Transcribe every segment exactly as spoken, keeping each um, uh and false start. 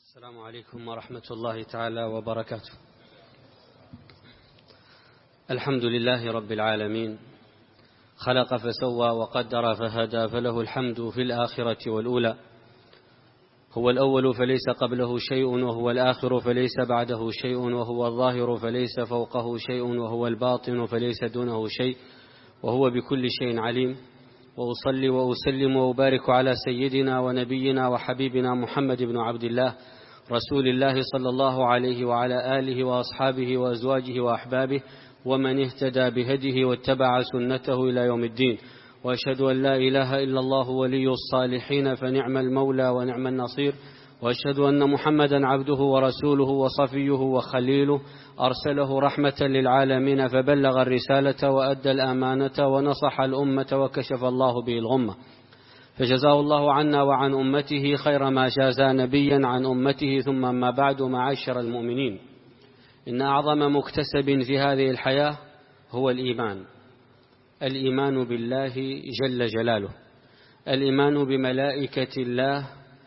السلام عليكم ورحمة الله تعالى وبركاته. الحمد لله رب العالمين، خلق فسوى وقدر فهدى، فله الحمد في الآخرة والأولى. هو الأول فليس قبله شيء، وهو الآخر فليس بعده شيء، وهو الظاهر فليس فوقه شيء، وهو الباطن فليس دونه شيء، وهو بكل شيء عليم. وأصلي وأسلم وأبارك على سيدنا ونبينا وحبيبنا محمد بن عبد الله، رسول الله صلى الله عليه وعلى آله وأصحابه وأزواجه وأحبابه ومن اهتدى بهديه واتبع سنته إلى يوم الدين. وأشهد أن لا إله إلا الله ولي الصالحين، فنعم المولى ونعم النصير. وأشهد أن محمدا عبده ورسوله وصفيه وخليله، أرسله رحمة للعالمين، فبلغ الرسالة وأدى الأمانة ونصح الأمة وكشف الله به الغمة، فجزاه الله عنا وعن أمته خير ما جازى نبيا عن أمته. ثم ما بعد، معاشر المؤمنين، إن أعظم مكتسب في هذه الحياة هو الإيمان. الإيمان بالله جل جلاله، الإيمان بملائكة الله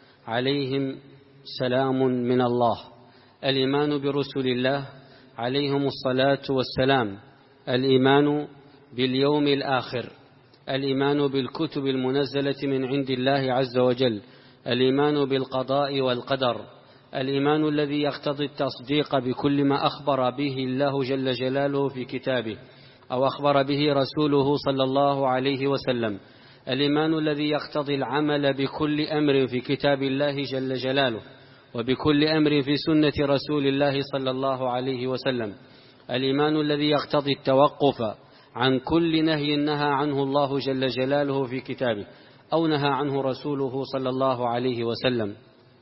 عليهم سلام من الله، الإيمان برسل الله عليهم الصلاة والسلام، الإيمان باليوم الآخر، الإيمان بالكتب المنزلة من عند الله عز وجل، الإيمان بالقضاء والقدر، الإيمان الذي يقتضي التصديق بكل ما أخبر به الله جل جلاله في كتابه أو أخبر به رسوله صلى الله عليه وسلم، الإيمان الذي يقتضي العمل بكل أمر في كتاب الله جل جلاله وبكل أمر في سنة رسول الله صلى الله عليه وسلم، الإيمان الذي يقتضي التوقف عن كل نهي نهى عنه الله جل جلاله في كتابه أو نهى عنه رسوله صلى الله عليه وسلم،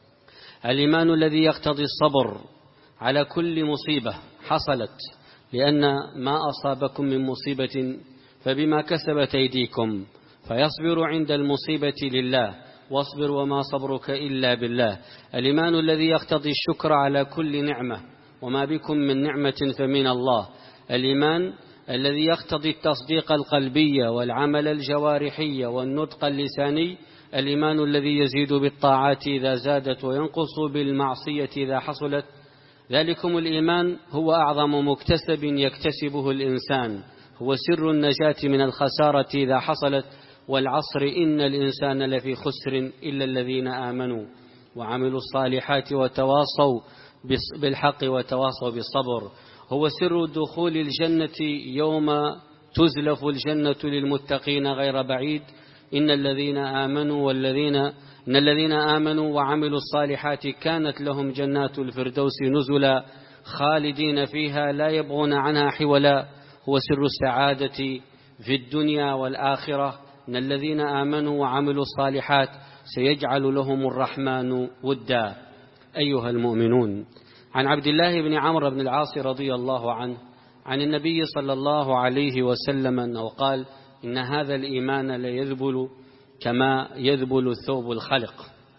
الإيمان الذي يقتضي الصبر على كل مصيبة حصلت، لأن ما أصابكم من مصيبة فبما كسبت أيديكم، فيصبر عند المصيبة لله، واصبر وما صبرك إلا بالله. الإيمان الذي يقتضي الشكر على كل نعمة، وما بكم من نعمة فمن الله. الإيمان الذي يقتضي التصديق القلبي والعمل الجوارحي والنطق اللساني. الإيمان الذي يزيد بالطاعات إذا زادت وينقص بالمعصية إذا حصلت. ذلكم الإيمان هو أعظم مكتسب يكتسبه الإنسان، هو سر النجاة من الخسارة إذا حصلت. والعصر إن الإنسان لفي خسر إلا الذين آمنوا وعملوا الصالحات وتواصوا بالحق وتواصوا بالصبر. هو سر دخول الجنة يوم تزلف الجنة للمتقين غير بعيد. إن الذين آمنوا والذين إن الذين آمنوا وعملوا الصالحات كانت لهم جنات الفردوس نزلا خالدين فيها لا يبغون عنها حولا. هو سر السعادة في الدنيا والآخرة. إن الذين آمنوا وعملوا الصالحات سيجعل لهم الرحمن ودا. أيها المؤمنون، عن عبد الله بن عمرو بن العاص رضي الله عنه عن النبي صلى الله عليه وسلم أنه قال: إن هذا الإيمان ليذبل كما يذبل الثوب الخلق،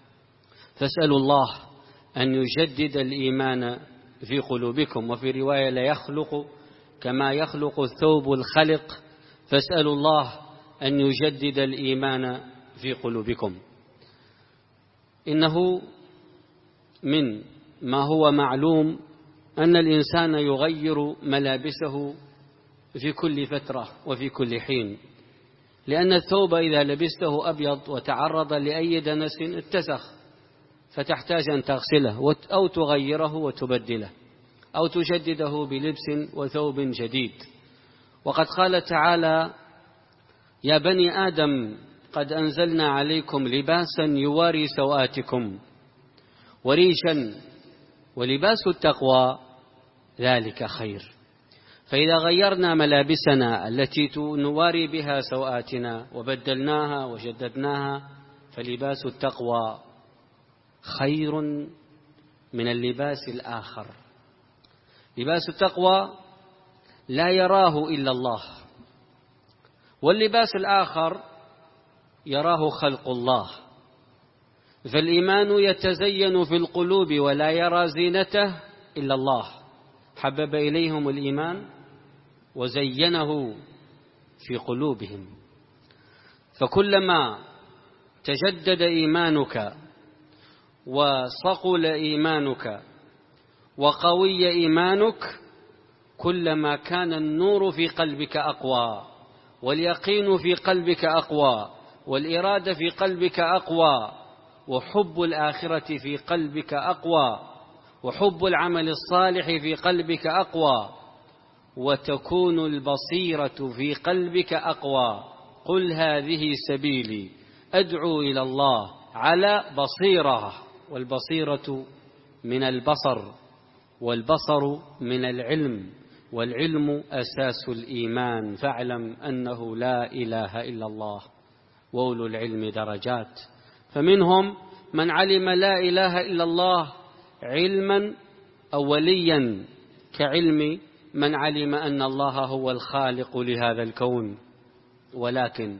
فاسألوا الله أن يجدد الإيمان في قلوبكم. وفي رواية: ليخلق كما يخلق الثوب الخلق، فاسألوا الله أن يجدد الإيمان في قلوبكم. إنه من ما هو معلوم أن الإنسان يغير ملابسه في كل فترة وفي كل حين، لأن الثوب إذا لبسته أبيض وتعرض لأي دنس اتسخ، فتحتاج أن تغسله أو تغيره وتبدله أو تجدده بلبس وثوب جديد. وقد قال تعالى: يا بني آدم قد أنزلنا عليكم لباسا يواري سوآتكم وريشا ولباس التقوى ذلك خير. فإذا غيرنا ملابسنا التي نواري بها سوآتنا وبدلناها وجددناها، فلباس التقوى خير من اللباس الآخر. لباس التقوى لا يراه إلا الله، واللباس الآخر يراه خلق الله. فالإيمان يتزين في القلوب ولا يرى زينته إلا الله. حبب إليهم الإيمان وزينه في قلوبهم. فكلما تجدد إيمانك وصقل إيمانك وقوي إيمانك كلما كان النور في قلبك أقوى، واليقين في قلبك أقوى، والإرادة في قلبك أقوى، وحب الآخرة في قلبك أقوى، وحب العمل الصالح في قلبك أقوى، وتكون البصيرة في قلبك أقوى. قل هذه سبيلي أدعو إلى الله على بصيرة، والبصيرة من البصر، والبصر من العلم، والعلم أساس الإيمان. فاعلم أنه لا إله إلا الله، وأولو العلم درجات. فمنهم من علم لا إله إلا الله علما أوليا، كعلم من علم أن الله هو الخالق لهذا الكون، ولكن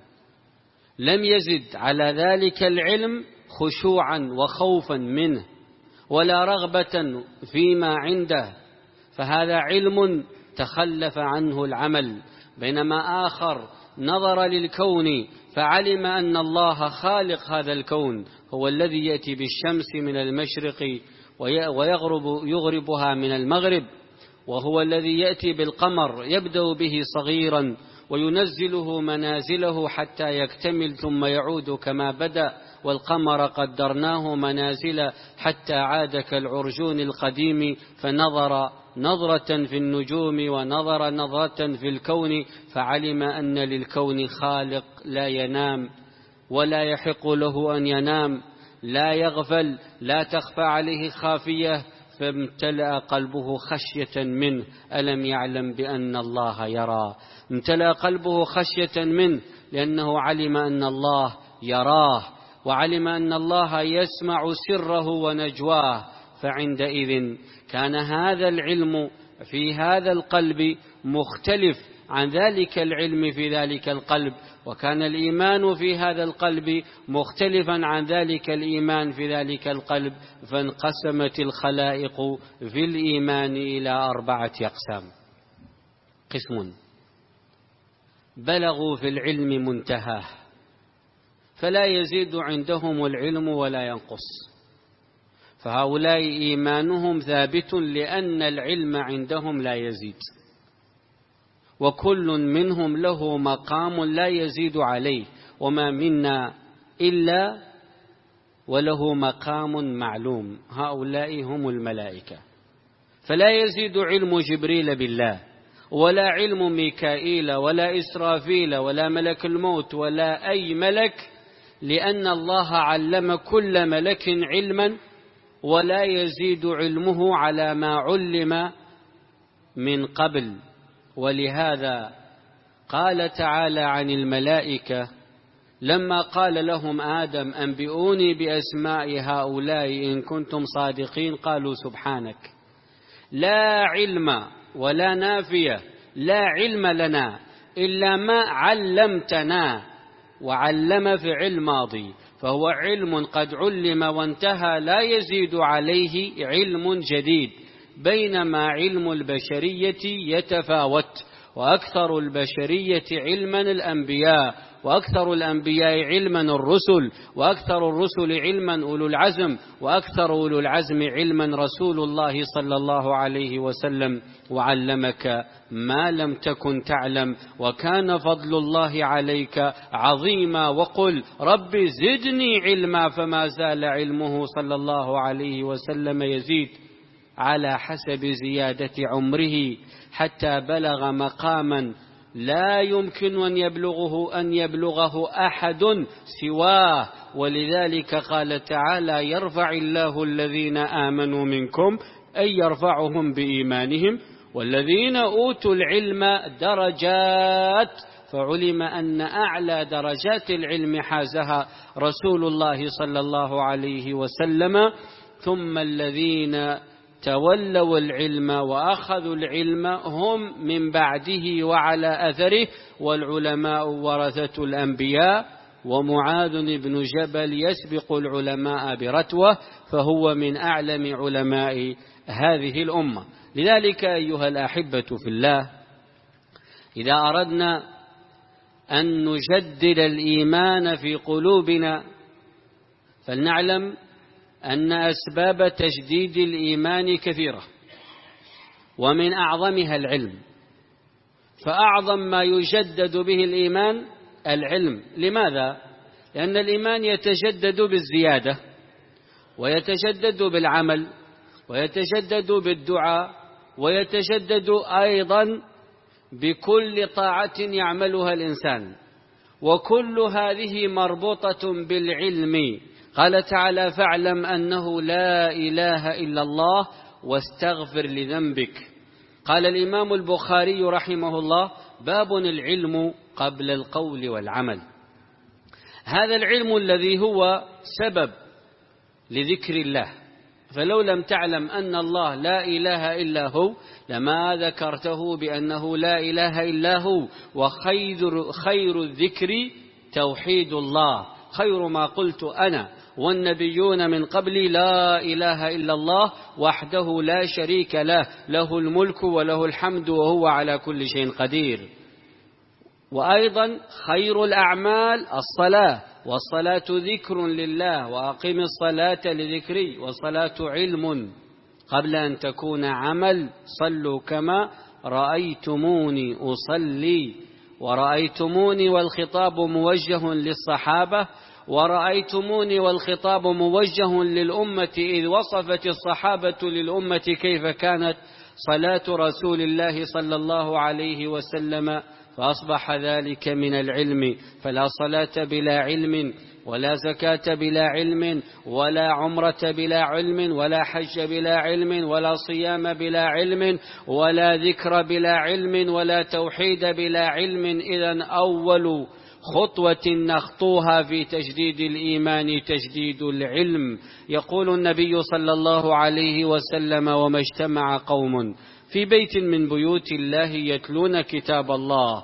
لم يزد على ذلك العلم خشوعا وخوفا منه ولا رغبة فيما عنده، فهذا علم تخلف عنه العمل. بينما آخر نظر للكون فعلم أن الله خالق هذا الكون، هو الذي يأتي بالشمس من المشرق ويغرب يغربها من المغرب، وهو الذي يأتي بالقمر يبدأ به صغيرا وينزله منازله حتى يكتمل ثم يعود كما بدأ، والقمر قدرناه منازل حتى عاد كالعرجون القديم، فنظر نظرة في النجوم ونظر نظرة في الكون، فعلم أن للكون خالق لا ينام ولا يحق له أن ينام، لا يغفل، لا تخفى عليه خافية، فامتلأ قلبه خشية منه. ألم يعلم بأن الله يرى؟ امتلأ قلبه خشية منه لأنه علم أن الله يراه، وعلم أن الله يسمع سره ونجواه، فعندئذ كان هذا العلم في هذا القلب مختلف عن ذلك العلم في ذلك القلب، وكان الإيمان في هذا القلب مختلفا عن ذلك الإيمان في ذلك القلب، فانقسمت الخلائق في الإيمان إلى أربعة أقسام. قسم بلغوا في العلم منتهاه فلا يزيد عندهم العلم ولا ينقص، فهؤلاء إيمانهم ثابت لأن العلم عندهم لا يزيد، وكل منهم له مقام لا يزيد عليه، وما منا إلا وله مقام معلوم. هؤلاء هم الملائكة، فلا يزيد علم جبريل بالله، ولا علم ميكائيل ولا إسرافيل ولا ملك الموت ولا أي ملك، لأن الله علم كل ملك علما، ولا يزيد علمه على ما علم من قبل. ولهذا قال تعالى عن الملائكة لما قال لهم آدم أنبئوني بأسماء هؤلاء إن كنتم صادقين، قالوا سبحانك لا علم ولا نافية، لا علم لنا إلا ما علمتنا، وعلم فعل ماضي، فهو علم قد علم وانتهى لا يزيد عليه علم جديد، بينما علم البشرية يتفاوت، وأكثر البشرية علما الأنبياء، وأكثر الأنبياء علما الرسل، وأكثر الرسل علما أولو العزم، وأكثر أولو العزم علما رسول الله صلى الله عليه وسلم. وعلمك ما لم تكن تعلم وكان فضل الله عليك عظيما. وقل رب زدني علما، فما زال علمه صلى الله عليه وسلم يزيد على حسب زيادة عمره، حتى بلغ مقاما لا يمكن أن يبلغه أن يبلغه أحد سواه. ولذلك قال تعالى يرفع الله الذين آمنوا منكم، أي يرفعهم بإيمانهم، والذين أوتوا العلم درجات، فعلم أن أعلى درجات العلم حازها رسول الله صلى الله عليه وسلم. ثم الذين تولوا العلم وأخذوا العلم هم من بعده وعلى أثره، والعلماء ورثة الأنبياء، ومعاذ بن جبل يسبق العلماء برتوة، فهو من أعلم علماء هذه الأمة. لذلك أيها الأحبة في الله، إذا أردنا أن نجدد الإيمان في قلوبنا فلنعلم أن أسباب تجديد الإيمان كثيرة، ومن أعظمها العلم، فأعظم ما يجدد به الإيمان العلم. لماذا؟ لأن الإيمان يتجدد بالزيادة، ويتجدد بالعمل، ويتجدد بالدعاء، ويتجدد أيضا بكل طاعة يعملها الإنسان، وكل هذه مربوطة بالعلم. قال تعالى: فاعلم أنه لا إله إلا الله واستغفر لذنبك. قال الإمام البخاري رحمه الله: باب العلم قبل القول والعمل. هذا العلم الذي هو سبب لذكر الله، فلو لم تعلم أن الله لا إله إلا هو لما ذكرته بأنه لا إله إلا هو. وخير خير الذكر توحيد الله، خير ما قلت أنا والنبيون من قبلي لا إله إلا الله وحده لا شريك له، له الملك وله الحمد وهو على كل شيء قدير. وأيضا خير الأعمال الصلاة، والصلاة ذكر لله، وأقم الصلاة لذكري، والصلاة علم قبل أن تكون عمل. صلوا كما رأيتموني أصلي. ورأيتموني والخطاب موجه للصحابة، ورأيتموني والخطاب موجه للأمة، إذ وصفت الصحابة للأمة كيف كانت صلاة رسول الله صلى الله عليه وسلم، فأصبح ذلك من العلم. فلا صلاة بلا علم، ولا زكاة بلا علم، ولا عمرة بلا علم، ولا حج بلا علم، ولا صيام بلا علم، ولا ذكر بلا علم، ولا توحيد بلا علم. إذن أول خطوة نخطوها في تجديد الإيمان تجديد العلم. يقول النبي صلى الله عليه وسلم: وما اجتمع قوم في بيت من بيوت الله يتلون كتاب الله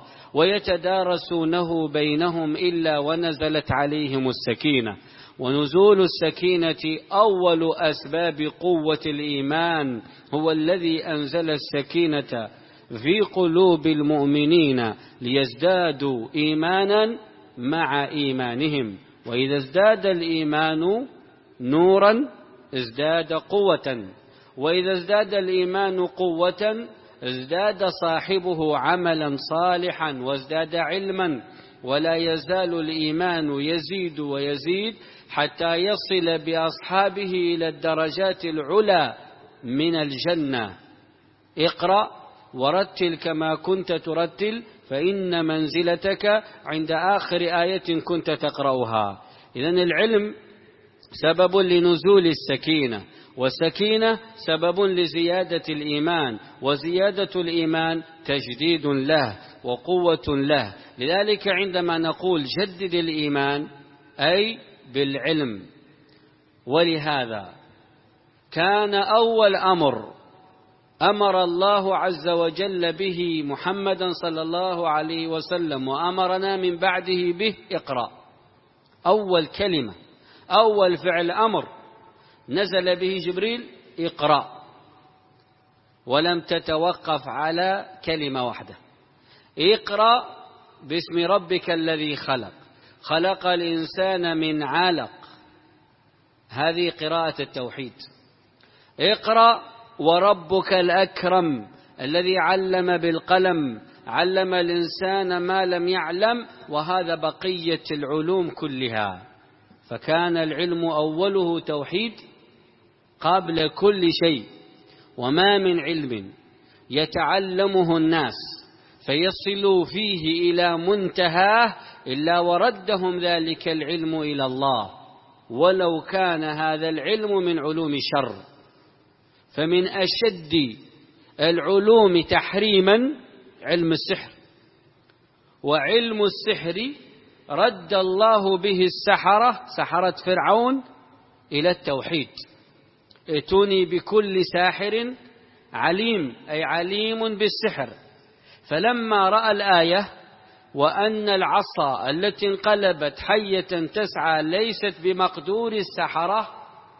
ويتدارسونه بينهم إلا ونزلت عليهم السكينة. ونزول السكينة أول أسباب قوة الإيمان، هو الذي أنزل السكينة في قلوب المؤمنين ليزدادوا إيمانا مع إيمانهم. وإذا ازداد الإيمان نورا ازداد قوة، وإذا ازداد الإيمان قوة ازداد صاحبه عملا صالحا وازداد علما. ولا يزال الإيمان يزيد ويزيد حتى يصل بأصحابه إلى الدرجات العلى من الجنة. اقرأ ورتل كما كنت ترتل، فإن منزلتك عند آخر آية كنت تقرأها. إذن العلم سبب لنزول السكينة، والسكينة سبب لزيادة الإيمان، وزيادة الإيمان تجديد له وقوة له. لذلك عندما نقول جدد الإيمان أي بالعلم. ولهذا كان أول أمر أمر الله عز وجل به محمدا صلى الله عليه وسلم وأمرنا من بعده به: اقرأ. أول كلمة، أول فعل أمر نزل به جبريل: اقرأ، ولم تتوقف على كلمة واحدة. اقرأ باسم ربك الذي خلق، خلق الإنسان من علق. هذه قراءة التوحيد. اقرأ وربك الأكرم الذي علم بالقلم، علم الإنسان ما لم يعلم، وهذا بقية العلوم كلها. فكان العلم أوله توحيد قبل كل شيء. وما من علم يتعلمه الناس فيصلوا فيه إلى منتهاه إلا وردهم ذلك العلم إلى الله، ولو كان هذا العلم من علوم الشر. فمن أشد العلوم تحريما علم السحر، وعلم السحر رد الله به السحرة، سحرة فرعون، إلى التوحيد: ائتوني بكل ساحر عليم، أي عليم بالسحر. فلما رأى الآية وأن العصا التي انقلبت حية تسعى ليست بمقدور السحرة،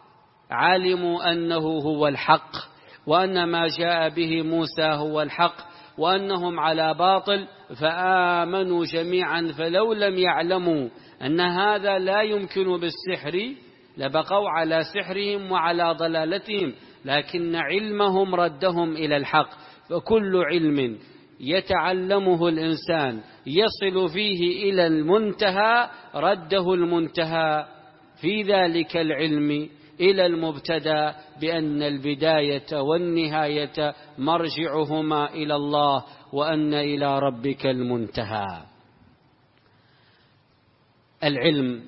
علموا أنه هو الحق، وأن ما جاء به موسى هو الحق، وأنهم على باطل، فآمنوا جميعا. فلو لم يعلموا أن هذا لا يمكن بالسحر لبقوا على سحرهم وعلى ضلالتهم، لكن علمهم ردهم إلى الحق. فكل علم يتعلمه الإنسان يصل فيه إلى المنتهى رده المنتهى في ذلك العلم إلى المبتدأ، بأن البداية والنهاية مرجعهما إلى الله، وأن إلى ربك المنتهى. العلم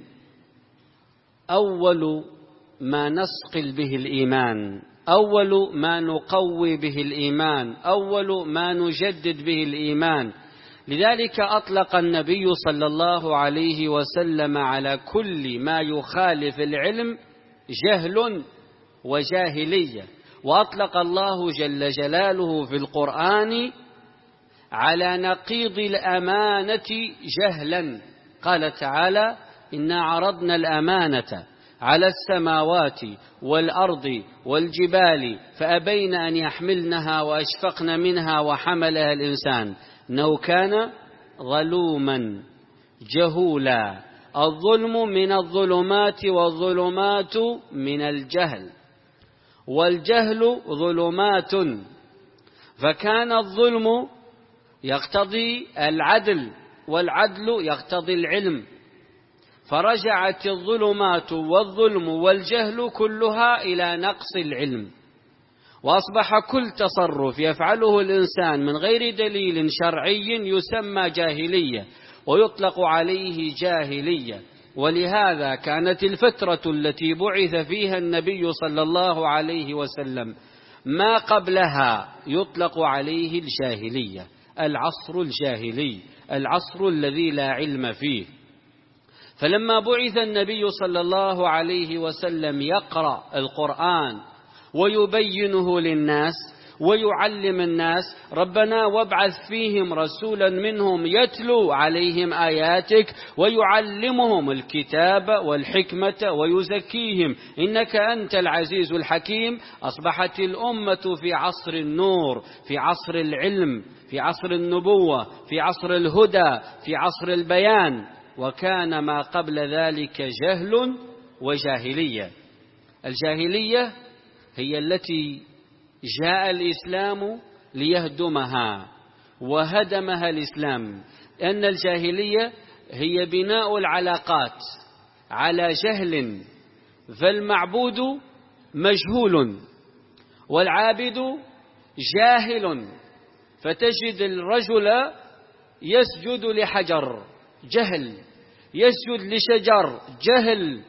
أول ما نصقل به الإيمان، أول ما نقوي به الإيمان، أول ما نجدد به الإيمان. لذلك أطلق النبي صلى الله عليه وسلم على كل ما يخالف العلم جهل وجاهلية، وأطلق الله جل جلاله في القرآن على نقيض الأمانة جهلا. قال تعالى: إنا عرضنا الأمانة على السماوات والأرض والجبال فأبين أن يحملنها وأشفقن منها وحملها الإنسان إنه كان ظلوما جهولا. الظلم من الظلمات والظلمات من الجهل، والجهل ظلمات، فكان الظلم يقتضي العدل والعدل يقتضي العلم، فرجعت الظلمات والظلم والجهل كلها إلى نقص العلم، وأصبح كل تصرف يفعله الإنسان من غير دليل شرعي يسمى جاهلية ويطلق عليه جاهلية. ولهذا كانت الفترة التي بعث فيها النبي صلى الله عليه وسلم ما قبلها يطلق عليه الجاهلية، العصر الجاهلي، العصر الذي لا علم فيه. فلما بعث النبي صلى الله عليه وسلم يقرأ القرآن ويبينه للناس ويعلم الناس: ربنا وابعث فيهم رسولا منهم يتلو عليهم آياتك ويعلمهم الكتاب والحكمة ويزكيهم إنك أنت العزيز الحكيم. أصبحت الأمة في عصر النور، في عصر العلم، في عصر النبوة، في عصر الهدى، في عصر البيان، وكان ما قبل ذلك جهل وجاهلية. الجاهلية هي التي جاء الإسلام ليهدمها وهدمها الإسلام، أن الجاهلية هي بناء العلاقات على جهل، فالمعبود مجهول والعابد جاهل، فتجد الرجل يسجد لحجر جهل، يسجد لشجر جهل،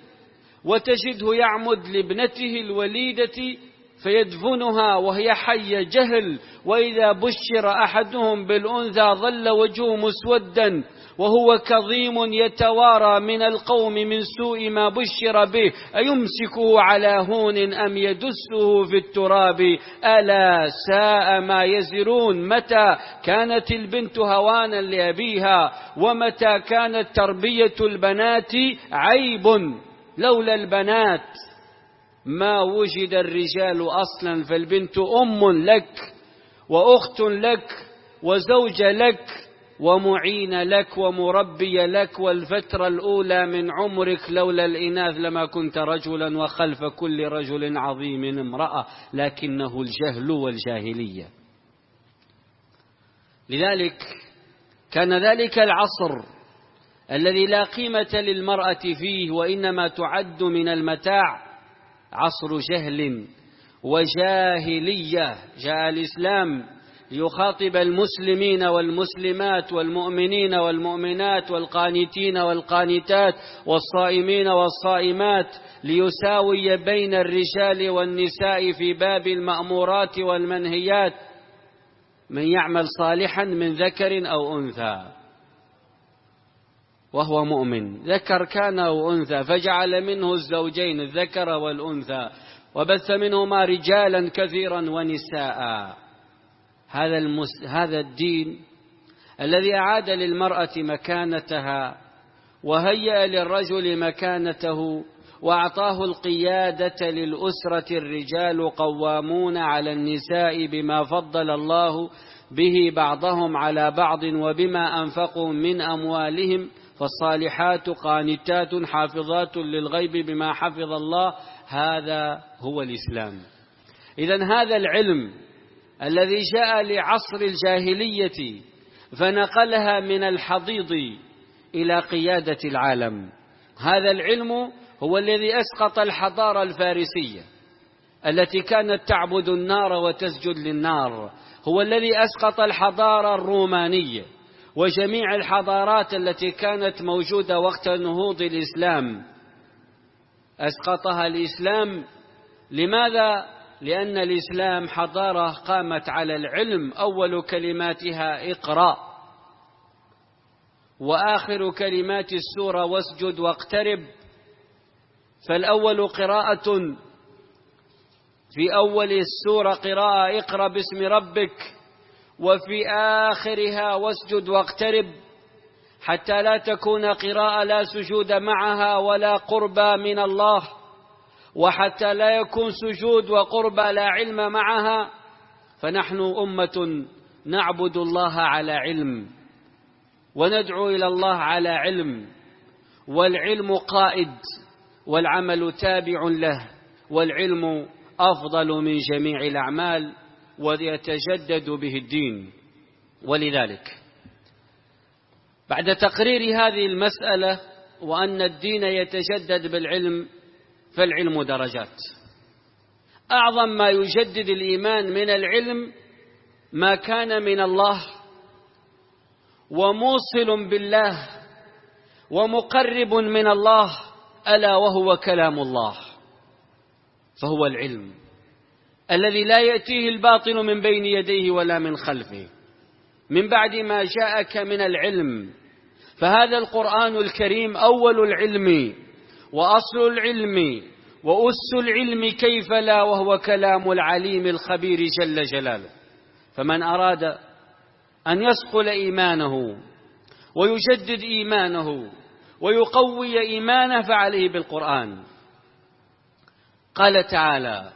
وتجده يعمد لابنته الوليدة فيدفنها وهي حية جهل، وإذا بشر أحدهم بالأنثى ظل وجهه مسودا وهو كظيم يتوارى من القوم من سوء ما بشر به أيمسكه على هون أم يدسه في التراب ألا ساء ما يزرون. متى كانت البنت هوانا لأبيها، ومتى كانت تربية البنات عيب، لولا البنات ما وجد الرجال أصلا، فالبنت أم لك وأخت لك وزوجة لك ومعين لك ومربية لك، والفترة الأولى من عمرك لولا الإناث لما كنت رجلا، وخلف كل رجل عظيم امرأة، لكنه الجهل والجاهلية. لذلك كان ذلك العصر الذي لا قيمة للمرأة فيه وإنما تعد من المتاع عصر جهل وجاهلية. جاء الإسلام ليخاطب المسلمين والمسلمات والمؤمنين والمؤمنات والقانتين والقانتات والصائمين والصائمات، ليساوي بين الرجال والنساء في باب المأمورات والمنهيات: من يعمل صالحا من ذكر أو أنثى وهو مؤمن، ذكر كان أو أنثى، فجعل منه الزوجين الذكر والأنثى وبث منهما رجالا كثيرا ونساء. هذا المس... هذا الدين الذي أعاد للمرأة مكانتها وهيأ للرجل مكانته وأعطاه القيادة للأسرة. الرجال قوامون على النساء بما فضل الله به بعضهم على بعض وبما أنفقوا من أموالهم، فالصالحات قانتات حافظات للغيب بما حفظ الله. هذا هو الإسلام. إذن هذا العلم الذي جاء لعصر الجاهلية فنقلها من الحضيض إلى قيادة العالم، هذا العلم هو الذي أسقط الحضارة الفارسية التي كانت تعبد النار وتسجد للنار، هو الذي أسقط الحضارة الرومانية وجميع الحضارات التي كانت موجودة وقت نهوض الإسلام، أسقطها الإسلام. لماذا؟ لأن الإسلام حضارة قامت على العلم، أول كلماتها اقرأ، وآخر كلمات السورة واسجد واقترب. فالأول قراءة، في أول السورة قراءة اقرأ باسم ربك، وفي آخرها واسجد واقترب، حتى لا تكون قراءة لا سجود معها ولا قربى من الله، وحتى لا يكون سجود وقربى لا علم معها. فنحن أمة نعبد الله على علم وندعو إلى الله على علم، والعلم قائد والعمل تابع له، والعلم أفضل من جميع الأعمال ويتجدد به الدين. ولذلك بعد تقرير هذه المسألة وأن الدين يتجدد بالعلم، فالعلم درجات. أعظم ما يجدد الإيمان من العلم ما كان من الله وموصل بالله ومقرب من الله، ألا وهو كلام الله. فهو العلم الذي لا يأتيه الباطل من بين يديه ولا من خلفه من بعد ما جاءك من العلم. فهذا القرآن الكريم أول العلم وأصل العلم وأس العلم، كيف لا وهو كلام العليم الخبير جل جلاله. فمن أراد أن يصقل إيمانه ويجدد إيمانه ويقوي إيمانه فعليه بالقرآن. قال تعالى: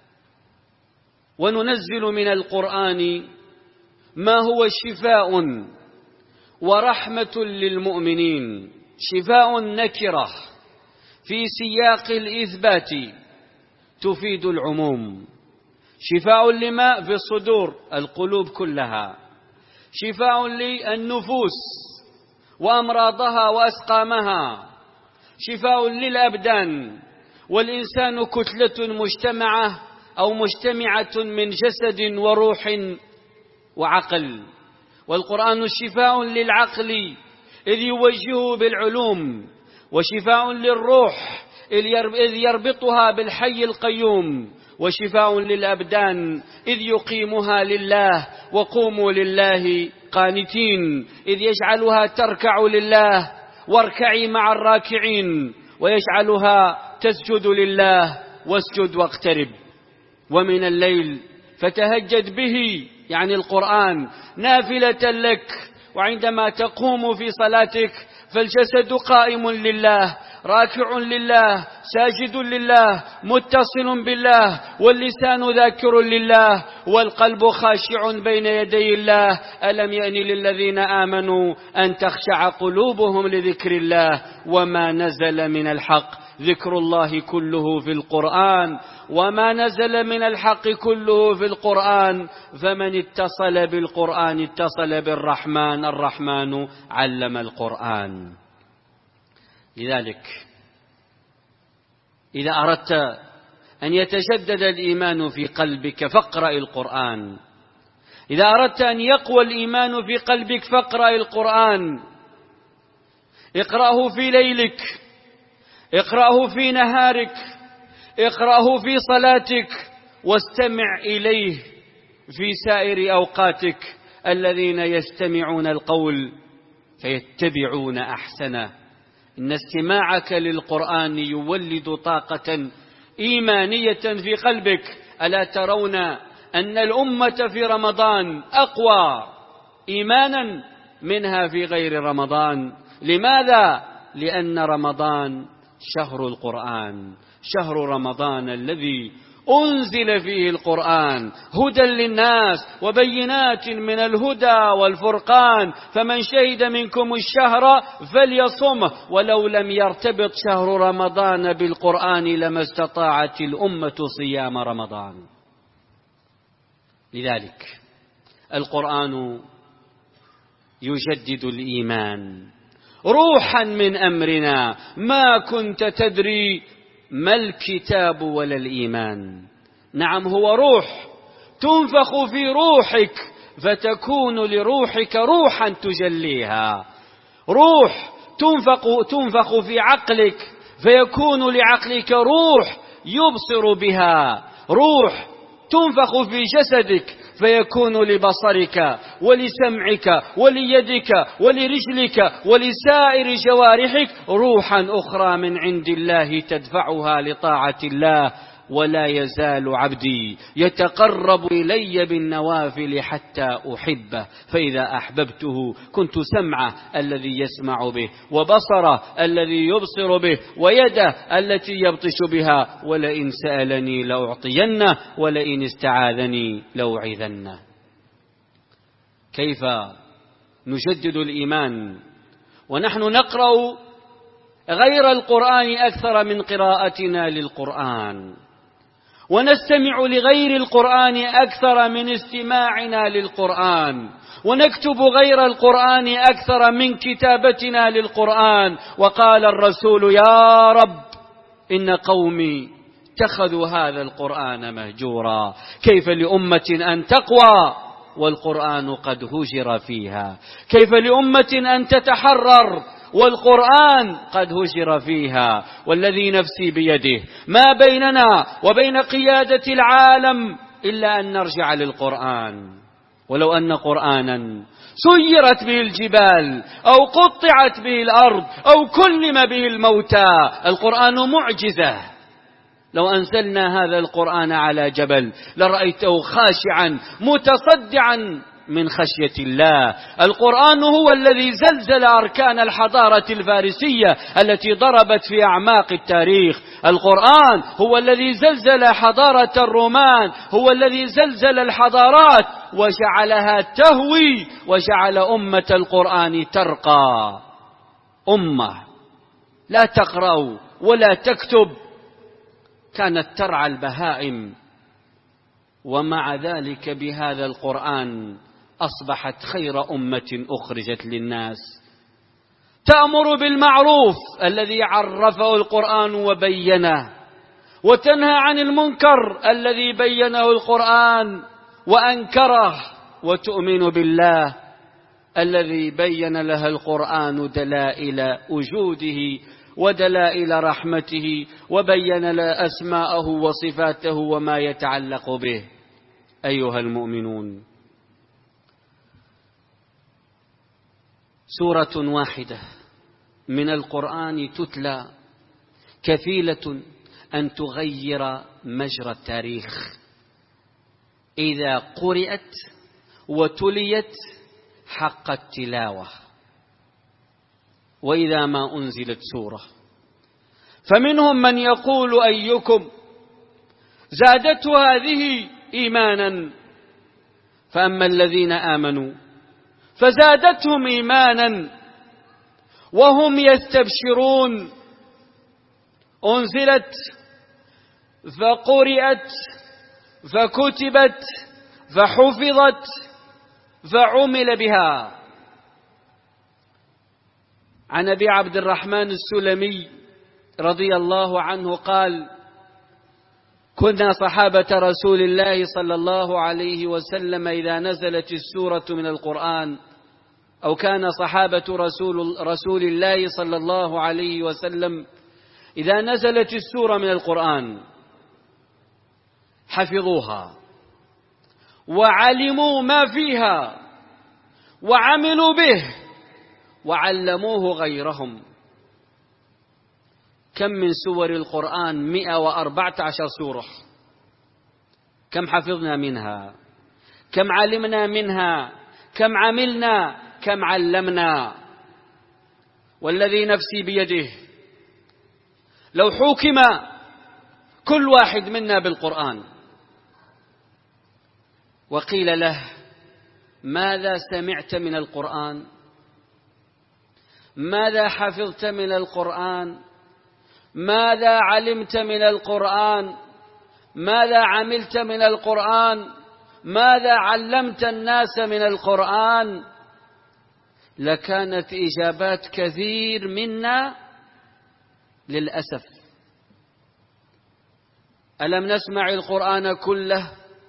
وننزل من القرآن ما هو شفاء ورحمة للمؤمنين. شفاء نكرة في سياق الإثبات تفيد العموم. شفاء لما في الصدور، القلوب كلها، شفاء للنفوس وأمراضها وأسقامها، شفاء للأبدان، والإنسان كتلة مجتمعة أو مجتمعة من جسد وروح وعقل، والقرآن شفاء للعقل إذ يوجهه بالعلوم، وشفاء للروح إذ يربطها بالحي القيوم، وشفاء للأبدان إذ يقيمها لله، وقوموا لله قانتين إذ يجعلها تركع لله واركعي مع الراكعين، ويجعلها تسجد لله واسجد واقترب. ومن الليل فتهجد به، يعني القرآن، نافلة لك، وعندما تقوم في صلاتك فالجسد قائم لله، راكع لله، ساجد لله، متصل بالله، واللسان ذاكر لله، والقلب خاشع بين يدي الله. ألم يأن للذين آمنوا أن تخشع قلوبهم لذكر الله وما نزل من الحق. ذكر الله كله في القرآن، وما نزل من الحق كله في القرآن. فمن اتصل بالقرآن اتصل بالرحمن، الرحمن علم القرآن. لذلك إذا أردت أن يتجدد الإيمان في قلبك فاقرأ القرآن. إذا أردت أن يقوى الإيمان في قلبك فاقرأ القرآن. اقرأه في ليلك، اقرأه في نهارك، اقرأه في صلاتك، واستمع إليه في سائر أوقاتك. الذين يستمعون القول فيتبعون أحسنه. إن استماعك للقرآن يولد طاقة إيمانية في قلبك. ألا ترون أن الأمة في رمضان أقوى إيمانا منها في غير رمضان؟ لماذا؟ لأن رمضان شهر القرآن، شهر رمضان الذي أنزل فيه القرآن هدى للناس وبينات من الهدى والفرقان، فمن شهد منكم الشهر فليصمه ولو لم يرتبط شهر رمضان بالقرآن لما استطاعت الأمة صيام رمضان. لذلك القرآن يجدد الإيمان روحا من أمرنا. ما كنت تدري ما الكتاب ولا الإيمان. نعم هو روح تنفخ في روحك فتكون لروحك روحا تجليها، روح تنفخ, تنفخ في عقلك فيكون لعقلك روح يبصر بها، روح تنفخ في جسدك فيكون لبصرك ولسمعك وليدك ولرجلك ولسائر جوارحك روحا أخرى من عند الله تدفعها لطاعة الله. ولا يزال عبدي يتقرب إلي بالنوافل حتى أحبه، فإذا أحببته كنت سمعه الذي يسمع به، وبصره الذي يبصر به، ويده التي يبطش بها، ولئن سألني لأعطينه، ولئن استعاذني لأوعذنه. كيف نجدد الإيمان ونحن نقرأ غير القرآن أكثر من قراءتنا للقرآن، ونستمع لغير القرآن أكثر من استماعنا للقرآن، ونكتب غير القرآن أكثر من كتابتنا للقرآن؟ وقال الرسول: يا رب إن قومي اتخذوا هذا القرآن مهجورا. كيف لأمة أن تقوى والقرآن قد هجر فيها؟ كيف لأمة أن تتحرر والقرآن قد هجر فيها؟ والذي نفسي بيده ما بيننا وبين قيادة العالم إلا أن نرجع للقرآن. ولو أن قرآنا سيرت به الجبال أو قطعت به الأرض أو كلم به الموتى، القرآن معجزة. لو أنزلنا هذا القرآن على جبل لرأيته خاشعا متصدعا من خشية الله. القرآن هو الذي زلزل أركان الحضارة الفارسية التي ضربت في أعماق التاريخ. القرآن هو الذي زلزل حضارة الرومان، هو الذي زلزل الحضارات وجعلها تهوي، وجعل أمة القرآن ترقى. أمة لا تقرأ ولا تكتب، كانت ترعى البهائم، ومع ذلك بهذا القرآن أصبحت خير أمة أخرجت للناس، تأمر بالمعروف الذي عرفه القرآن وبينه، وتنهى عن المنكر الذي بينه القرآن وأنكره، وتؤمن بالله الذي بين لها القرآن دلائل وجوده ودلائل رحمته، وبين لها أسماءه وصفاته وما يتعلق به. أيها المؤمنون، سورة واحدة من القرآن تتلى كفيلة أن تغير مجرى التاريخ إذا قرأت وتليت حق التلاوة. وإذا ما أنزلت سورة فمنهم من يقول: أيكم زادته هذه إيمانا؟ فأما الذين آمنوا فزادتهم إيمانا وهم يستبشرون. أنزلت فقرأت فكتبت فحفظت فعمل بها. عن أبي عبد الرحمن السلمي رضي الله عنه قال: كنا صحابة رسول الله صلى الله عليه وسلم إذا نزلت السورة من القرآن، أو كان صحابة رسول, رسول الله صلى الله عليه وسلم إذا نزلت السورة من القرآن حفظوها وعلموا ما فيها وعملوا به وعلموه غيرهم. كم من سور القرآن؟ مئة وأربعة عشر سورة. كم حفظنا منها؟ كم علمنا منها؟ كم عملنا؟ كم علمنا؟ والذي نفسي بيده لو حكم كل واحد منا بالقرآن، وقيل له: ماذا سمعت من القرآن؟ ماذا حفظت من القرآن؟ ماذا علمت من القرآن؟ ماذا عملت من القرآن؟ ماذا علمت الناس من القرآن؟ لكانت إجابات كثير منا للأسف: ألم نسمع القرآن كله؟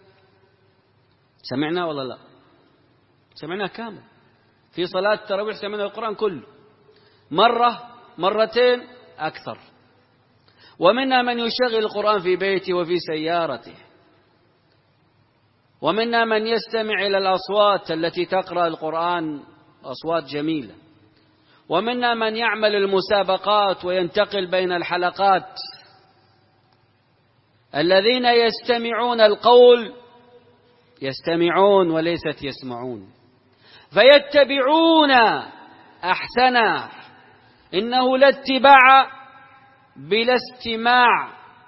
سمعنا ولا لا؟ سمعنا كامل. في صلاة التراويح سمعنا القرآن كله، مرة مرتين أكثر. ومنا من يشغل القرآن في بيته وفي سيارته، ومنا من يستمع إلى الأصوات التي تقرأ القرآن، أصوات جميلة. ومنا من يعمل المسابقات وينتقل بين الحلقات. الذين يستمعون القول يستمعون وليست يسمعون، فيتبعون أحسنه. إنه لا اتباع بلا استماع،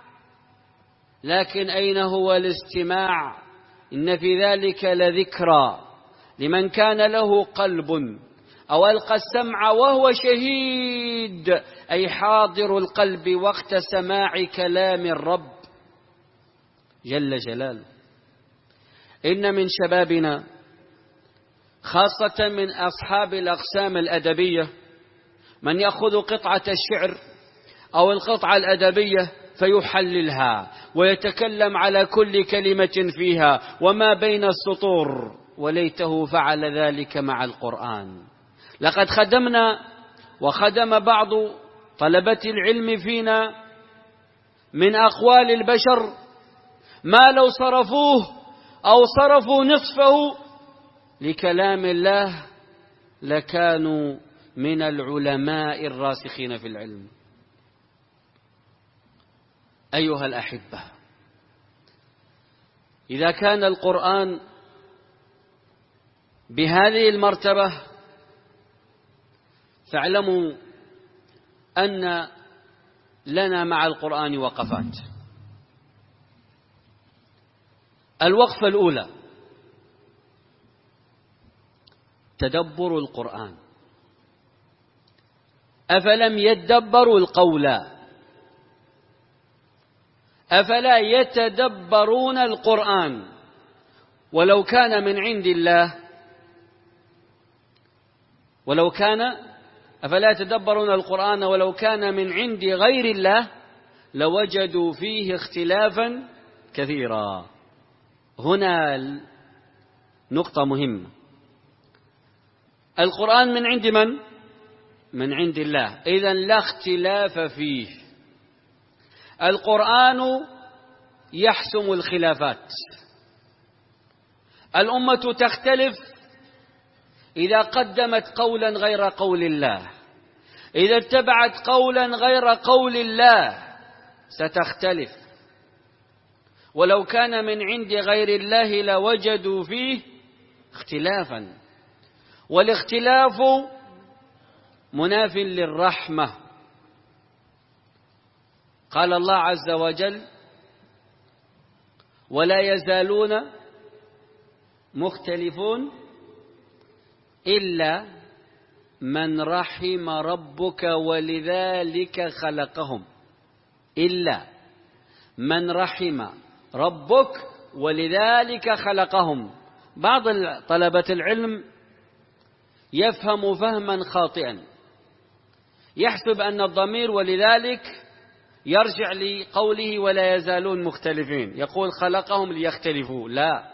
لكن أين هو الاستماع؟ إن في ذلك لذكرى لمن كان له قلب أو ألقى السمع وهو شهيد، أي حاضر القلب وقت سماع كلام الرب جل جلاله. إن من شبابنا خاصة من أصحاب الأقسام الأدبية من يأخذ قطعة الشعر أو القطعة الأدبية فيحللها ويتكلم على كل كلمة فيها وما بين السطور، وليته فعل ذلك مع القرآن. لقد خدمنا وخدم بعض طلبة العلم فينا من أقوال البشر ما لو صرفوه أو صرفوا نصفه لكلام الله لكانوا من العلماء الراسخين في العلم. أيها الأحبة، إذا كان القرآن بهذه المرتبة فاعلموا أن لنا مع القرآن وقفات. الوقفة الأولى تدبر القرآن. أفلم يدبروا القول؟ أفلا يتدبرون القرآن ولو كان من عند الله ولو كان أفلا يتدبرون القرآن ولو كان من عند غير الله لوجدوا فيه اختلافا كثيرا. هنا نقطة مهمة. القرآن من عند من؟ من عند الله، إذن لا اختلاف فيه. القرآن يحسم الخلافات. الأمة تختلف إذا قدمت قولا غير قول الله، إذا اتبعت قولا غير قول الله ستختلف. ولو كان من عند غير الله لوجدوا فيه اختلافا، والاختلاف مناف للرحمة. قال الله عز وجل: ولا يزالون مختلفون إلا من رحم ربك ولذلك خلقهم. إلا من رحم ربك ولذلك خلقهم. بعض طلبة العلم يفهم فهما خاطئا، يحسب أن الضمير ولذلك يرجع لقوله ولا يزالون مختلفين، يقول خلقهم ليختلفوا. لا،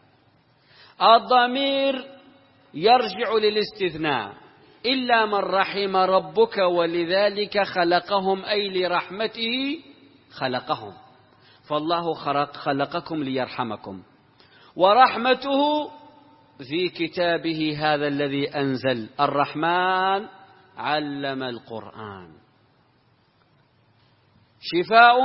الضمير يرجع للاستثناء: إلا من رحم ربك ولذلك خلقهم، أي لرحمته خلقهم. فالله خلقكم ليرحمكم، ورحمته في كتابه هذا الذي أنزل. الرحمن علم القرآن شفاء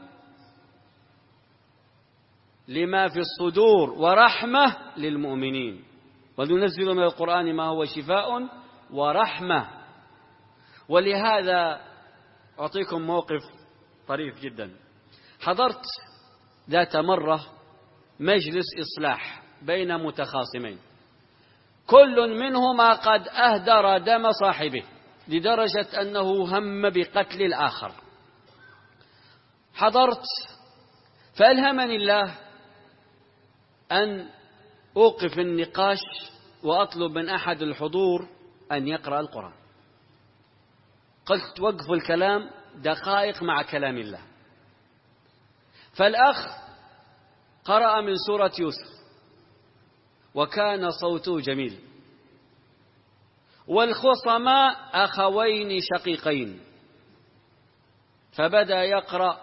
لما في الصدور ورحمة للمؤمنين. وننزل من القرآن ما هو شفاء ورحمة. ولهذا أعطيكم موقف طريف جدا. حضرت ذات مرة مجلس إصلاح بين متخاصمين، كل منهما قد أهدر دم صاحبه لدرجة أنه هم بقتل الآخر. حضرت فألهمني الله أن أوقف النقاش وأطلب من أحد الحضور أن يقرأ القرآن. قلت وقفوا الكلام دقائق مع كلام الله. فالأخ قرأ من سورة يوسف وكان صوته جميل، والخصماء أخوين شقيقين، فبدأ يقرأ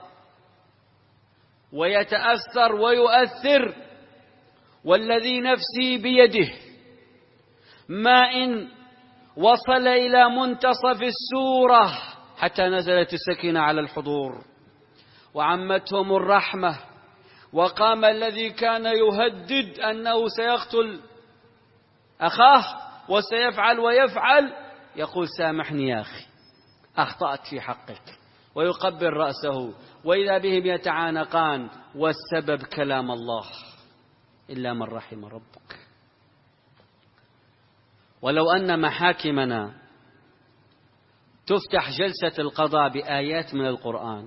ويتأثر ويؤثر، والذي نفسي بيده ما إن وصل إلى منتصف السورة حتى نزلت السكينة على الحضور وعمتهم الرحمة، وقام الذي كان يهدد أنه سيقتل أخاه وسيفعل ويفعل يقول سامحني يا أخي أخطأت في حقك، ويقبل رأسه، وإذا بهم يتعانقان والسبب كلام الله إلا من رحم ربك. ولو أن محاكمنا تفتح جلسة القضاء بآيات من القرآن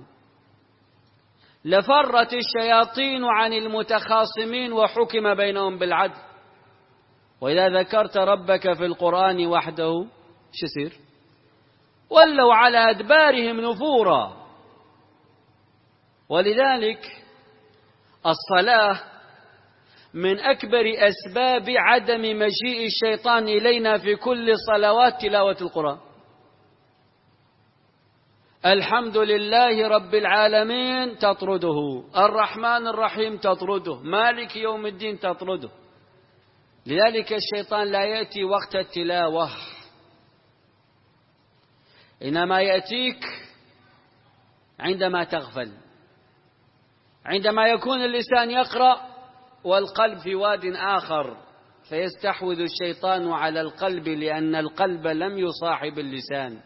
لفرت الشياطين عن المتخاصمين وحكم بينهم بالعدل. وإذا ذكرت ربك في القرآن وحده شو يصير؟ ولوا على أدبارهم نفورا. ولذلك الصلاة من أكبر أسباب عدم مجيء الشيطان إلينا في كل صلوات تلاوة القرآن. الحمد لله رب العالمين تطرده، الرحمن الرحيم تطرده، مالك يوم الدين تطرده. لذلك الشيطان لا يأتي وقت التلاوة، إنما يأتيك عندما تغفل، عندما يكون اللسان يقرأ والقلب في واد آخر، فيستحوذ الشيطان على القلب لأن القلب لم يصاحب اللسان.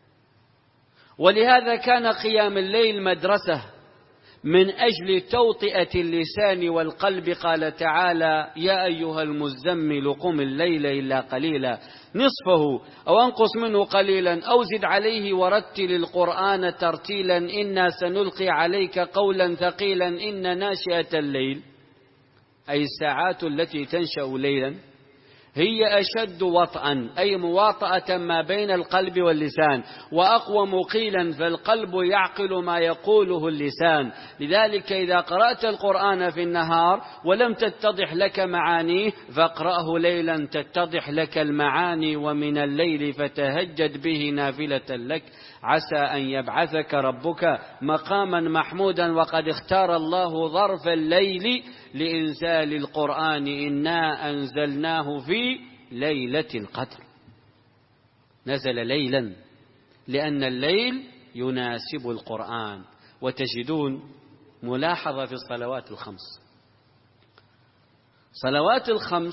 ولهذا كان قيام الليل مدرسة من أجل توطئة اللسان والقلب. قال تعالى يا أيها المزمل قم الليل إلا قليلا نصفه أو انقص منه قليلا أو زد عليه ورتل القرآن ترتيلا إنا سنلقي عليك قولا ثقيلا إن ناشئة الليل أي الساعات التي تنشأ ليلا هي أشد وطئا أي مواطأة ما بين القلب واللسان، وأقوم قيلا، فالقلب يعقل ما يقوله اللسان. لذلك إذا قرأت القرآن في النهار ولم تتضح لك معانيه فاقرأه ليلا تتضح لك المعاني، ومن الليل فتهجد به نافلة لك عسى أن يبعثك ربك مقاما محمودا. وقد اختار الله ظرف الليل لإنزال القرآن إنا أنزلناه في ليلة القدر. نزل ليلا لأن الليل يناسب القرآن. وتجدون ملاحظة في الصلوات الخمس، صلوات الخمس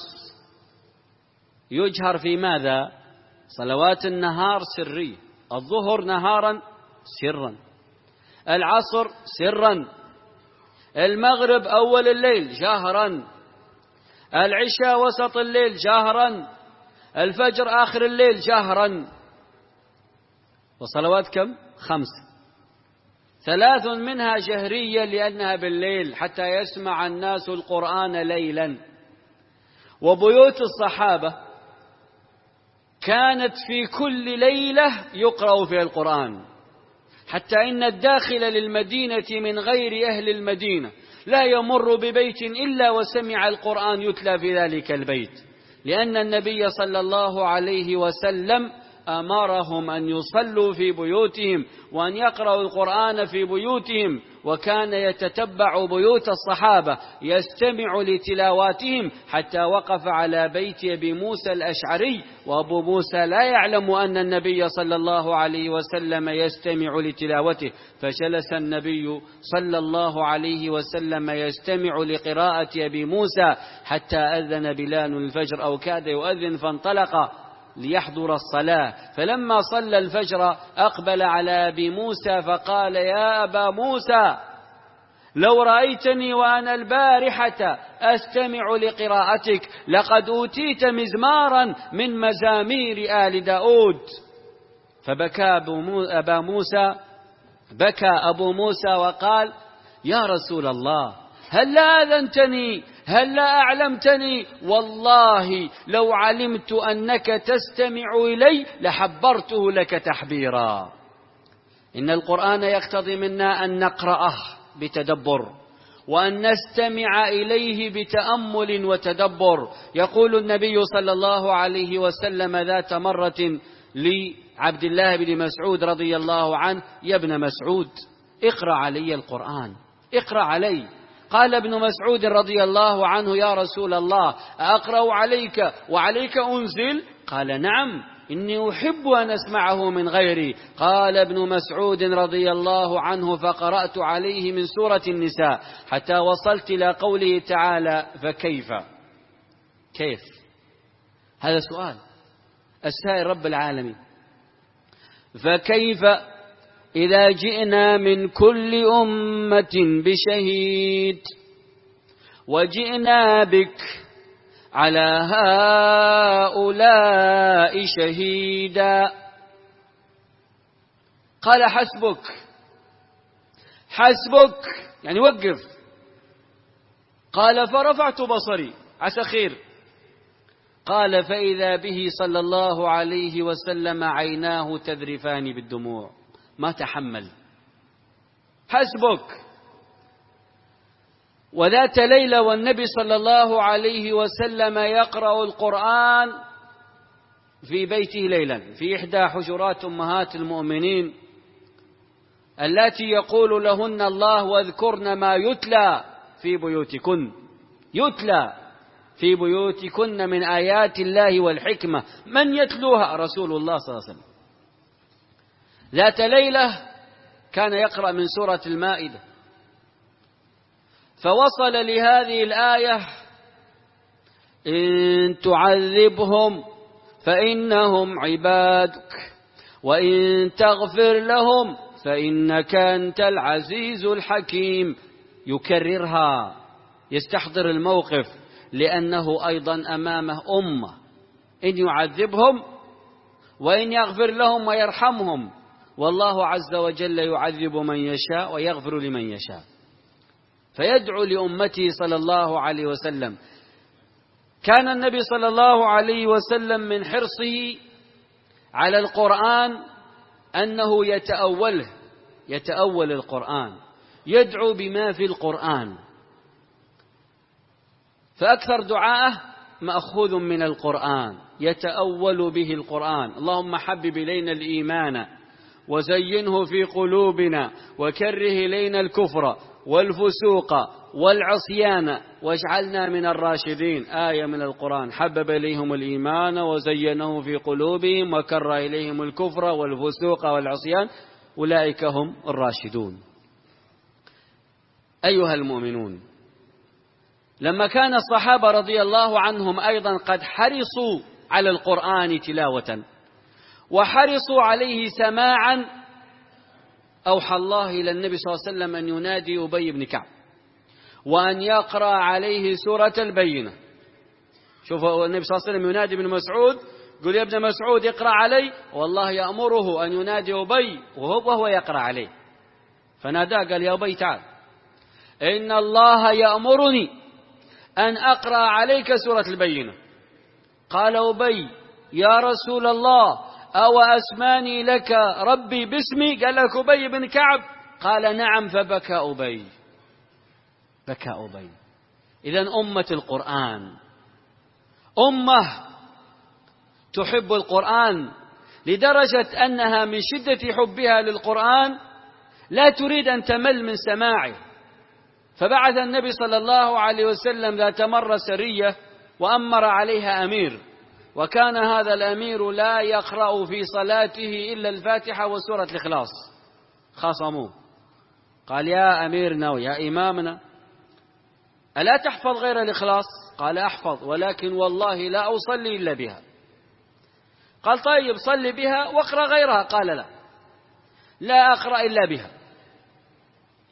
يجهر في ماذا؟ صلوات النهار سرية، الظهر نهارا سرا، العصر سرا، المغرب أول الليل جهرا، العشاء وسط الليل جهرا، الفجر آخر الليل جهرا. وصلوات كم؟ خمسة، ثلاث منها جهرية لأنها بالليل حتى يسمع الناس القرآن ليلا. وبيوت الصحابة كانت في كل ليلة يقرأ فيها القرآن، حتى إن الداخل للمدينة من غير أهل المدينة لا يمر ببيت إلا وسمع القرآن يتلى في ذلك البيت، لأن النبي صلى الله عليه وسلم أمرهم أن يصلوا في بيوتهم وأن يقرأوا القرآن في بيوتهم. وكان يتتبع بيوت الصحابة يستمع لتلاواتهم حتى وقف على بيت أبي موسى الأشعري، وأبو موسى لا يعلم أن النبي صلى الله عليه وسلم يستمع لتلاوته، فجلس النبي صلى الله عليه وسلم يستمع لقراءة أبي موسى حتى أذن بلال الفجر أو كاد يؤذن فانطلق ليحضر الصلاة. فلما صلى الفجر أقبل على أبي موسى فقال يا أبا موسى لو رأيتني وأنا البارحة أستمع لقراءتك لقد أوتيت مزمارا من مزامير آل داود. فبكى أبا موسى بكى أبو موسى وقال: يا رسول الله، هل لا أذنتني؟ هل لا أعلمتني؟ والله لو علمت أنك تستمع إلي لحبرته لك تحبيرا. إن القرآن يقتضي منا أن نقرأه بتدبر، وأن نستمع إليه بتأمل وتدبر. يقول النبي صلى الله عليه وسلم ذات مرة لعبد الله بن مسعود رضي الله عنه: يا ابن مسعود، اقرأ علي القرآن، اقرأ علي. قال ابن مسعود رضي الله عنه: يا رسول الله، أقرأ عليك وعليك أنزل؟ قال: نعم، إني أحب أن أسمعه من غيري. قال ابن مسعود رضي الله عنه: فقرأت عليه من سورة النساء حتى وصلت إلى قوله تعالى: فكيف. كيف؟ هذا سؤال السائل رب العالمين. فكيف إذا جئنا من كل أمة بشهيد وجئنا بك على هؤلاء شهيدا. قال: حسبك، حسبك يعني وقف. قال: فرفعت بصري، عسى خير. قال: فإذا به صلى الله عليه وسلم عيناه تذرفان بالدموع، ما تحمل. حسبك. وذات ليلة والنبي صلى الله عليه وسلم يقرأ القرآن في بيته ليلا في إحدى حجرات أمهات المؤمنين التي يقول لهن الله: واذكرن ما يتلى في بيوتكن، يتلى في بيوتكن من آيات الله والحكمة. من يتلوها؟ رسول الله صلى الله عليه وسلم. ذات ليلة كان يقرأ من سورة المائدة، فوصل لهذه الآية: إن تعذبهم فإنهم عبادك وإن تغفر لهم فإنك أنت العزيز الحكيم. يكررها، يستحضر الموقف، لأنه أيضا أمامه أمة. إن يعذبهم وإن يغفر لهم ويرحمهم، والله عز وجل يعذب من يشاء ويغفر لمن يشاء. فيدعو لأمته صلى الله عليه وسلم. كان النبي صلى الله عليه وسلم من حرصه على القرآن أنه يتأوله، يتأول القرآن، يدعو بما في القرآن. فأكثر دعاءه مأخوذ من القرآن، يتأول به القرآن. اللهم حبب إلينا الإيمان وزينه في قلوبنا وكره إلينا الكفر والفسوق والعصيان واجعلنا من الراشدين. آية من القرآن: حبب إليهم الإيمان وزينه في قلوبهم وكره إليهم الكفر والفسوق والعصيان أولئك هم الراشدون. أيها المؤمنون، لما كان الصحابة رضي الله عنهم أيضا قد حرصوا على القرآن تلاوة وحرصوا عليه سماعا، أوحى الله إلى النبي صلى الله عليه وسلم أن ينادي أبي بن كعب وأن يقرأ عليه سورة البينة. شوفوا النبي صلى الله عليه وسلم ينادي ابن مسعود، يقول: يا ابن مسعود اقرأ علي، والله يأمره أن ينادي أبي وهو يقرأ عليه. فناداه قال: يا أبي تعال، إن الله يأمرني أن أقرأ عليك سورة البينة. قال أبي: يا رسول الله، أو أسماني لك ربي باسمي؟ قال لك أبي بن كعب؟ قال: نعم. فبكى أبي، بكى أبي. إذن أمة القرآن أمة تحب القرآن لدرجة أنها من شدة حبها للقرآن لا تريد أن تمل من سماعه. فبعث النبي صلى الله عليه وسلم ذات مرة سرية وأمر عليها أمير، وكان هذا الأمير لا يقرأ في صلاته إلا الفاتحة وسورة الإخلاص. خاصموه، قال: يا أميرنا ويا إمامنا، ألا تحفظ غير الإخلاص؟ قال: أحفظ، ولكن والله لا أصلي إلا بها. قال: طيب صلي بها واقرأ غيرها. قال: لا لا أقرأ إلا بها.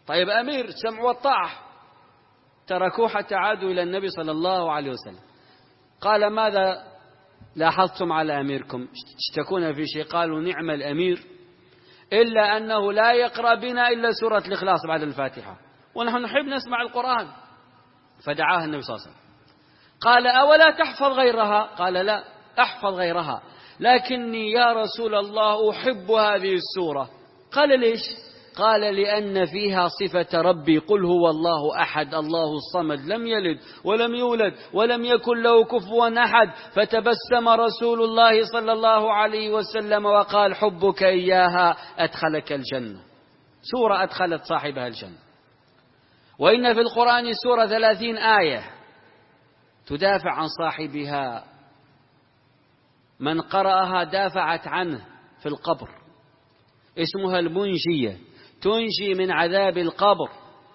طيب أمير السمع والطاعة، تركوه حتى عادوا إلى النبي صلى الله عليه وسلم. قال ماذا لاحظتم على أميركم؟ تشتكون في شيء؟ قالوا نعم الأمير، إلا أنه لا يقرأ بنا إلا سورة الإخلاص بعد الفاتحة، ونحن نحب نسمع القرآن. فدعاه النبي صلى الله عليه وسلم، قال أولا تحفظ غيرها؟ قال لا أحفظ غيرها، لكني يا رسول الله أحب هذه السورة. قال ليش؟ قال لأن فيها صفة ربي، قل هو الله أحد الله الصمد لم يلد ولم يولد ولم يكن له كفوا أحد. فتبسم رسول الله صلى الله عليه وسلم وقال حبك إياها أدخلك الجنة. سورة أدخلت صاحبها الجنة. وإن في القرآن سورة ثلاثين آية تدافع عن صاحبها، من قرأها دافعت عنه في القبر، اسمها المنجية، تنجي من عذاب القبر.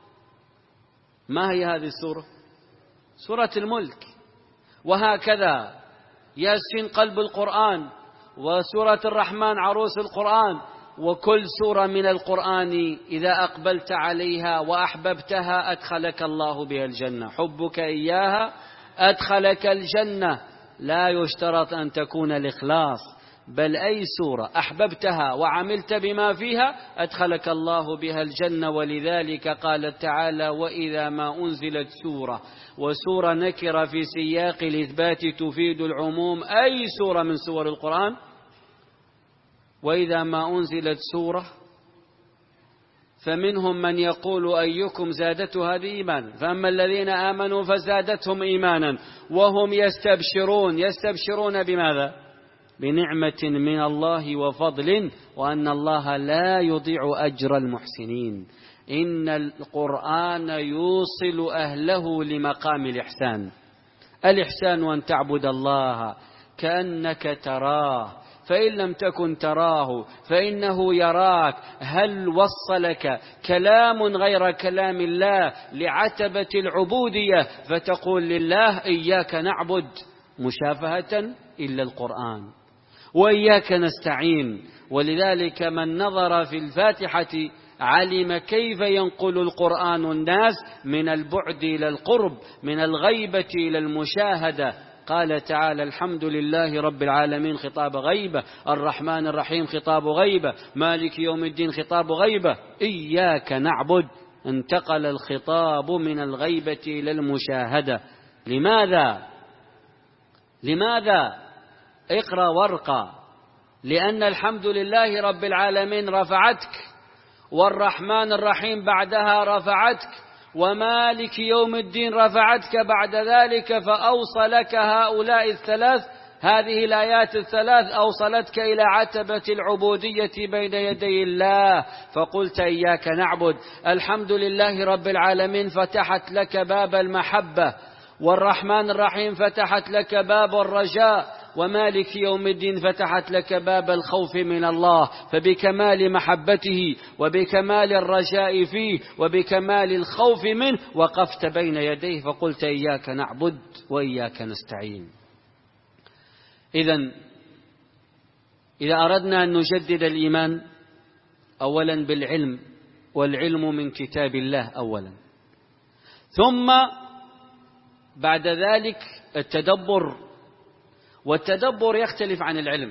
ما هي هذه السورة؟ سورة الملك. وهكذا ياسين قلب القرآن، وسورة الرحمن عروس القرآن، وكل سورة من القرآن إذا أقبلت عليها وأحببتها أدخلك الله بها الجنة. حبك إياها أدخلك الجنة، لا يشترط أن تكون الإخلاص، بل أي سورة أحببتها وعملت بما فيها أدخلك الله بها الجنة. ولذلك قال تعالى وإذا ما أنزلت سورة، وسورة نكرة في سياق الإثبات تفيد العموم، أي سورة من سور القرآن. وإذا ما أنزلت سورة فمنهم من يقول أيكم زادته هذه إيمانا، فأما الذين آمنوا فزادتهم إيمانا وهم يستبشرون. يستبشرون بماذا؟ بنعمة من الله وفضل، وأن الله لا يضيع أجر المحسنين. إن القرآن يوصل أهله لمقام الإحسان. الإحسان أن تعبد الله كأنك تراه، فإن لم تكن تراه فإنه يراك. هل وصلك كلام غير كلام الله لعتبة العبودية فتقول لله إياك نعبد مشافهة إلا القرآن، وإياك نستعين؟ ولذلك من نظر في الفاتحة علم كيف ينقل القرآن الناس من البعد إلى القرب، من الغيبة إلى المشاهدة. قال تعالى الحمد لله رب العالمين خطاب غيبة، الرحمن الرحيم خطاب غيبة، مالك يوم الدين خطاب غيبة، إياك نعبد انتقل الخطاب من الغيبة إلى المشاهدة. لماذا؟ لماذا؟ اقرأ وارقى. لأن الحمد لله رب العالمين رفعتك، والرحمن الرحيم بعدها رفعتك، ومالك يوم الدين رفعتك بعد ذلك، فأوصلك هؤلاء الثلاث، هذه الآيات الثلاث أوصلتك إلى عتبة العبودية بين يدي الله، فقلت إياك نعبد. الحمد لله رب العالمين فتحت لك باب المحبة، والرحمن الرحيم فتحت لك باب الرجاء، ومالك يوم الدين فتحت لك باب الخوف من الله. فبكمال محبته وبكمال الرجاء فيه وبكمال الخوف منه وقفت بين يديه فقلت إياك نعبد وإياك نستعين. إذن إذا أردنا أن نجدد الإيمان أولا بالعلم، والعلم من كتاب الله أولا، ثم بعد ذلك التدبر. والتدبر يختلف عن العلم.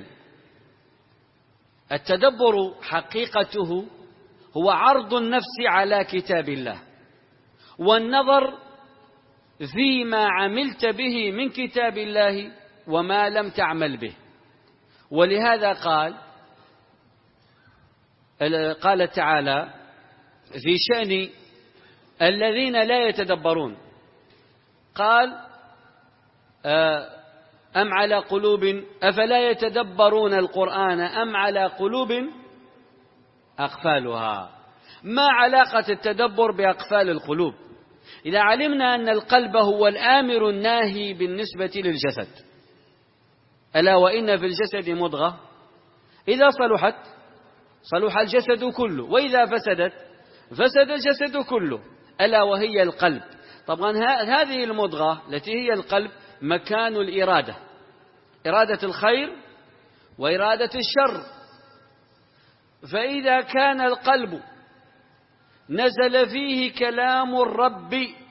التدبر حقيقته هو عرض النفس على كتاب الله، والنظر فيما عملت به من كتاب الله وما لم تعمل به. ولهذا قال قال تعالى في شأن الذين لا يتدبرون، قال أم على قلوب أفلا يتدبرون القرآن أم على قلوب أقفالها. ما علاقة التدبر بأقفال القلوب؟ إذا علمنا أن القلب هو الآمر الناهي بالنسبة للجسد، ألا وإن في الجسد مضغة إذا صلحت صلح الجسد كله، وإذا فسدت فسد الجسد كله، ألا وهي القلب. طبعا هذه المضغة التي هي القلب مكان الإرادة، إرادة الخير وإرادة الشر. فإذا كان القلب نزل فيه كلام الرب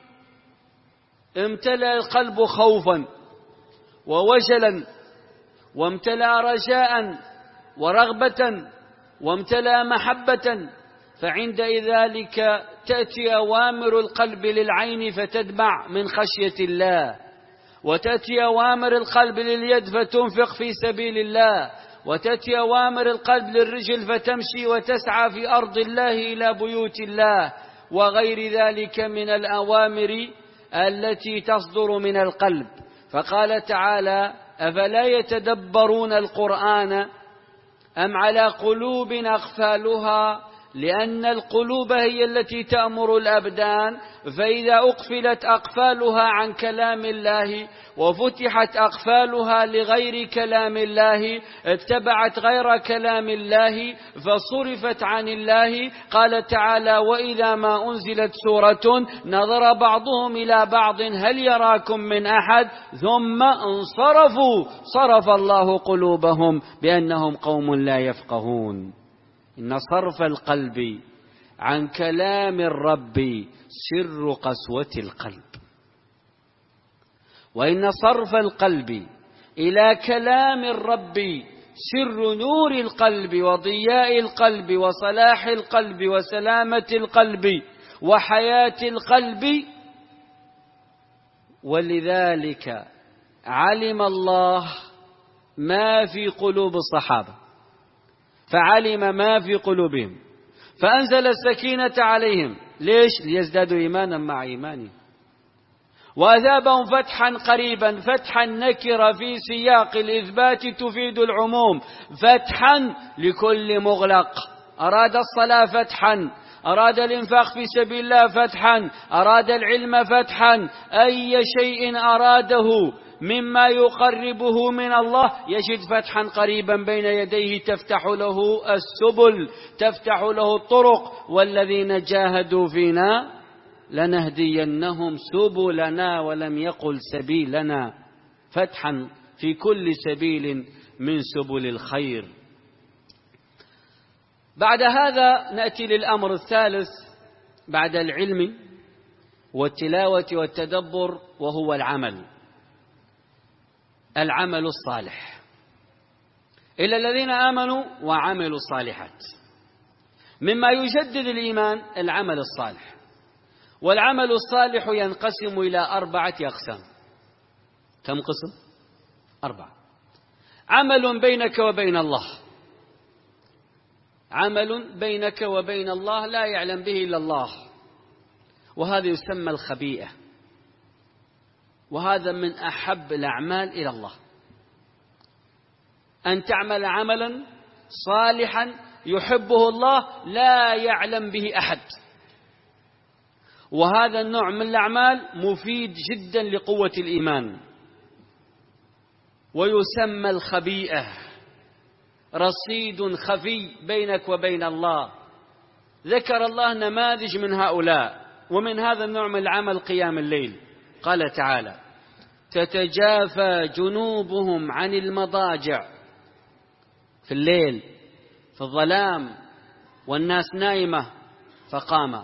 امتلأ القلب خوفا ووجلا، وامتلأ رجاء ورغبة، وامتلأ محبة، فعند ذلك تأتي أوامر القلب للعين فتدمع من خشية الله، وتأتي أوامر القلب لليد فتنفق في سبيل الله، وتأتي أوامر القلب للرجل فتمشي وتسعى في أرض الله إلى بيوت الله، وغير ذلك من الأوامر التي تصدر من القلب. فقال تعالى: أفلا يتدبرون القرآن أم على قلوب أقفالها، لأن القلوب هي التي تأمر الأبدان، فإذا أقفلت أقفالها عن كلام الله وفتحت أقفالها لغير كلام الله اتبعت غير كلام الله فصرفت عن الله. قال تعالى: وإذا ما أنزلت سورة نظر بعضهم إلى بعض هل يراكم من أحد ثم انصرفوا صرف الله قلوبهم بأنهم قوم لا يفقهون. إن صرف القلب عن كلام الرب سر قسوة القلب، وإن صرف القلب إلى كلام الرب سر نور القلب وضياء القلب وصلاح القلب وسلامة القلب وحياة القلب. ولذلك علم الله ما في قلوب الصحابة، فعلم ما في قلوبهم فأنزل السكينة عليهم. ليش؟ ليزدادوا إيمانا مع إيمانهم. وأذابهم فتحا قريبا. فتحا نكرة في سياق الإثبات تفيد العموم، فتحا لكل مغلق. أراد الصلاة فتحا، أراد الإنفاق في سبيل الله فتحا، أراد العلم فتحا، أي شيء أراده مما يقربه من الله يجد فتحا قريبا بين يديه تفتح له السبل، تفتح له الطرق. والذين جاهدوا فينا لنهدينهم سبلنا، ولم يقل سبيلنا، فتحا في كل سبيل من سبل الخير. بعد هذا نأتي للأمر الثالث بعد العلم والتلاوة والتدبر، وهو العمل. العمل الصالح. إلا الذين آمنوا وعملوا الصالحات. مما يجدد الإيمان العمل الصالح. والعمل الصالح ينقسم إلى أربعة أقسام. كم قسم؟ أربعة. عمل بينك وبين الله، عمل بينك وبين الله لا يعلم به إلا الله، وهذا يسمى الخبيئة، وهذا من أحب الأعمال إلى الله. أن تعمل عملا صالحا يحبه الله لا يعلم به أحد، وهذا النوع من الأعمال مفيد جدا لقوة الإيمان، ويسمى الخبيئة، رصيد خفي بينك وبين الله. ذكر الله نماذج من هؤلاء، ومن هذا النوع من العمل قيام الليل. قال تعالى: تتجافى جنوبهم عن المضاجع، في الليل في الظلام والناس نائمة فقام.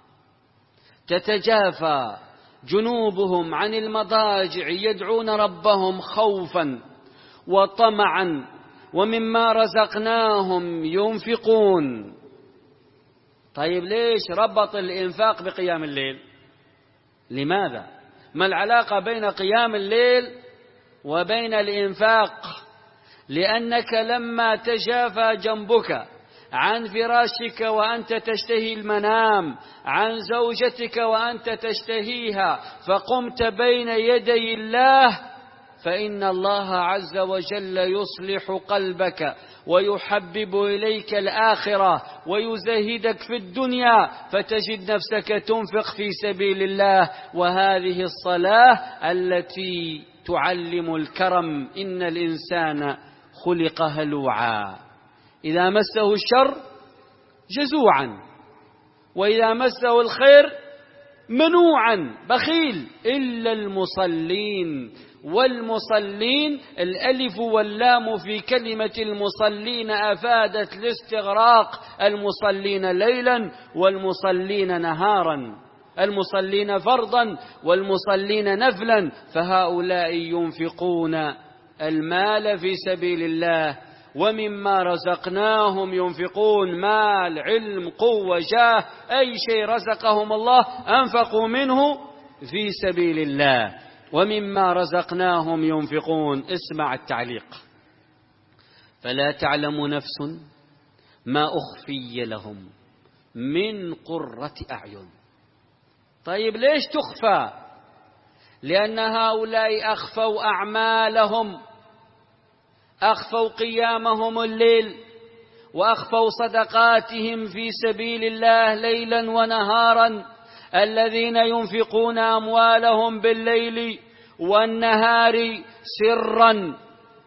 تتجافى جنوبهم عن المضاجع يدعون ربهم خوفا وطمعا ومما رزقناهم ينفقون. طيب ليش ربط الإنفاق بقيام الليل؟ لماذا؟ ما العلاقة بين قيام الليل وبين الإنفاق؟ لأنك لما تجافى جنبك عن فراشك وأنت تشتهي المنام، عن زوجتك وأنت تشتهيها، فقمت بين يدي الله، فإن الله عز وجل يصلح قلبك ويحبب إليك الآخرة ويزهدك في الدنيا، فتجد نفسك تنفق في سبيل الله. وهذه الصلاة التي تعلم الكرم. إن الإنسان خلق هلوعا، إذا مسه الشر جزوعا، وإذا مسه الخير منوعا بخيل إلا المصلين. والمصلين الألف واللام في كلمة المصلين أفادت الاستغراق، المصلين ليلا والمصلين نهارا، المصلين فرضا والمصلين نفلا. فهؤلاء ينفقون المال في سبيل الله ومما رزقناهم ينفقون، مال، علم، قوة، جاه، أي شيء رزقهم الله أنفقوا منه في سبيل الله ومما رزقناهم ينفقون. اسمع التعليق: فلا تعلم نفس ما أخفي لهم من قرة أعين. طيب ليش تخفى؟ لأن هؤلاء أخفوا أعمالهم، أخفوا قيامهم الليل، وأخفوا صدقاتهم في سبيل الله ليلا ونهارا. الذين ينفقون أموالهم بالليل والنهار سرا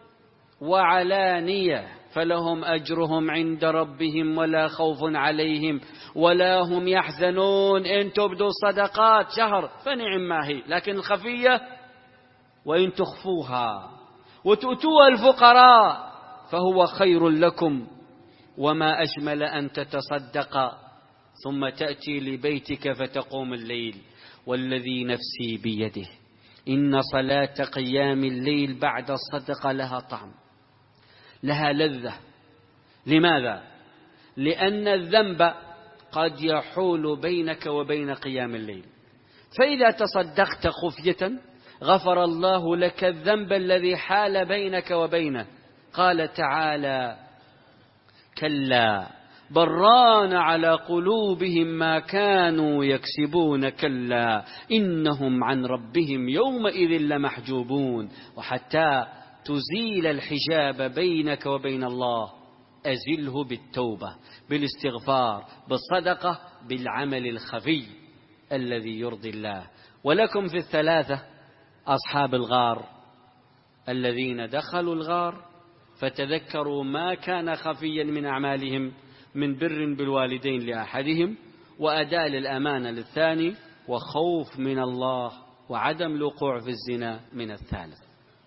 وعلانية فلهم أجرهم عند ربهم ولا خوف عليهم ولا هم يحزنون. إن تبدوا الصدقات شهر فنعم ما هي، لكن الخفية وإن تخفوها وتؤتوها الفقراء فهو خير لكم. وما أجمل أن تتصدق ثم تأتي لبيتك فتقوم الليل والذي نفسي بيده إن صلاة قيام الليل بعد الصدقة لها طعم، لها لذة. لماذا؟ لأن الذنب قد يحول بينك وبين قيام الليل، فإذا تصدقت خفية غفر الله لك الذنب الذي حال بينك وبينه. قال تعالى: كلا بل ران على قلوبهم ما كانوا يكسبون كلا إنهم عن ربهم يومئذ لمحجوبون. وحتى تزيل الحجاب بينك وبين الله أزله بالتوبة، بالاستغفار، بالصدقة، بالعمل الخفي الذي يرضي الله. ولكم في الثلاثة أصحاب الغار الذين دخلوا الغار فتذكروا ما كان خفيا من أعمالهم من بر بالوالدين لأحدهم وأداء للأمانة للثاني وخوف من الله وعدم الوقوع في الزنا من الثالث.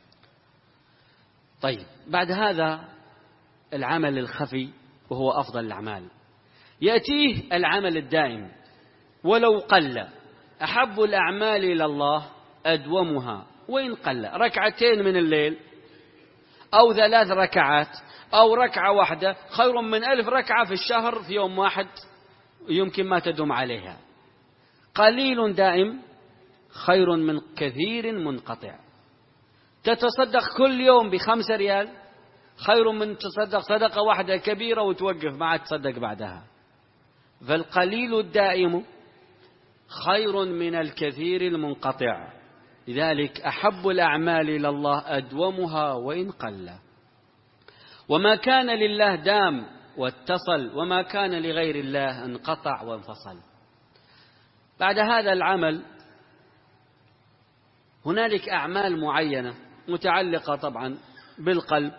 طيب، بعد هذا العمل الخفي وهو أفضل الأعمال يأتيه العمل الدائم ولو قل. أحب الأعمال إلى الله أدومها وإن قل، ركعتين من الليل أو ثلاث ركعات أو ركعة واحدة خير من ألف ركعة في الشهر في يوم واحد يمكن ما تدوم عليها. قليل دائم خير من كثير منقطع. تتصدق كل يوم بخمسة ريال خير من تصدق صدقة واحدة كبيرة وتوقف ما تصدق بعدها. فالقليل الدائم خير من الكثير المنقطع. لذلك أحب الأعمال إلى الله أدومها وإن قل. وما كان لله دام واتصل وما كان لغير الله انقطع وانفصل. بعد هذا العمل هنالك أعمال معينة متعلقة طبعا بالقلب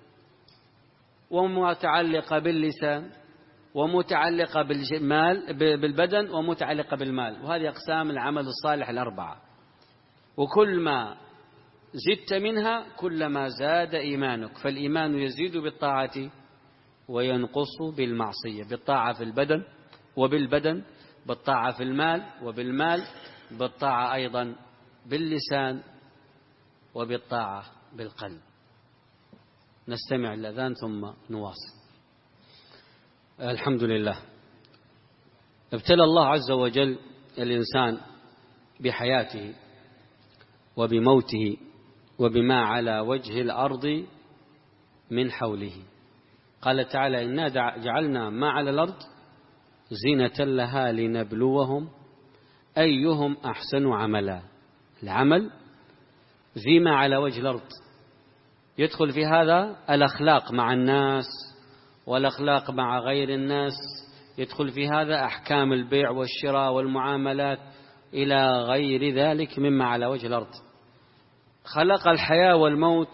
ومتعلقة باللسان ومتعلقة بالمال بالبدن ومتعلقة بالمال، وهذه أقسام العمل الصالح الأربعة. وكل ما زدت منها كلما زاد إيمانك، فالإيمان يزيد بالطاعة وينقص بالمعصية. بالطاعة في البدن وبالبدن، بالطاعة في المال وبالمال، بالطاعة أيضا باللسان وبالطاعة بالقلب. نستمع الأذان ثم نواصل. الحمد لله. ابتلى الله عز وجل الإنسان بحياته وبموته وبما على وجه الأرض من حوله. قال تعالى: إنا جعلنا ما على الأرض زينة لها لنبلوهم أيهم أحسن عملا. العمل فيما على وجه الأرض يدخل في هذا الأخلاق مع الناس والأخلاق مع غير الناس، يدخل في هذا أحكام البيع والشراء والمعاملات إلى غير ذلك مما على وجه الأرض. خلق الحياة والموت.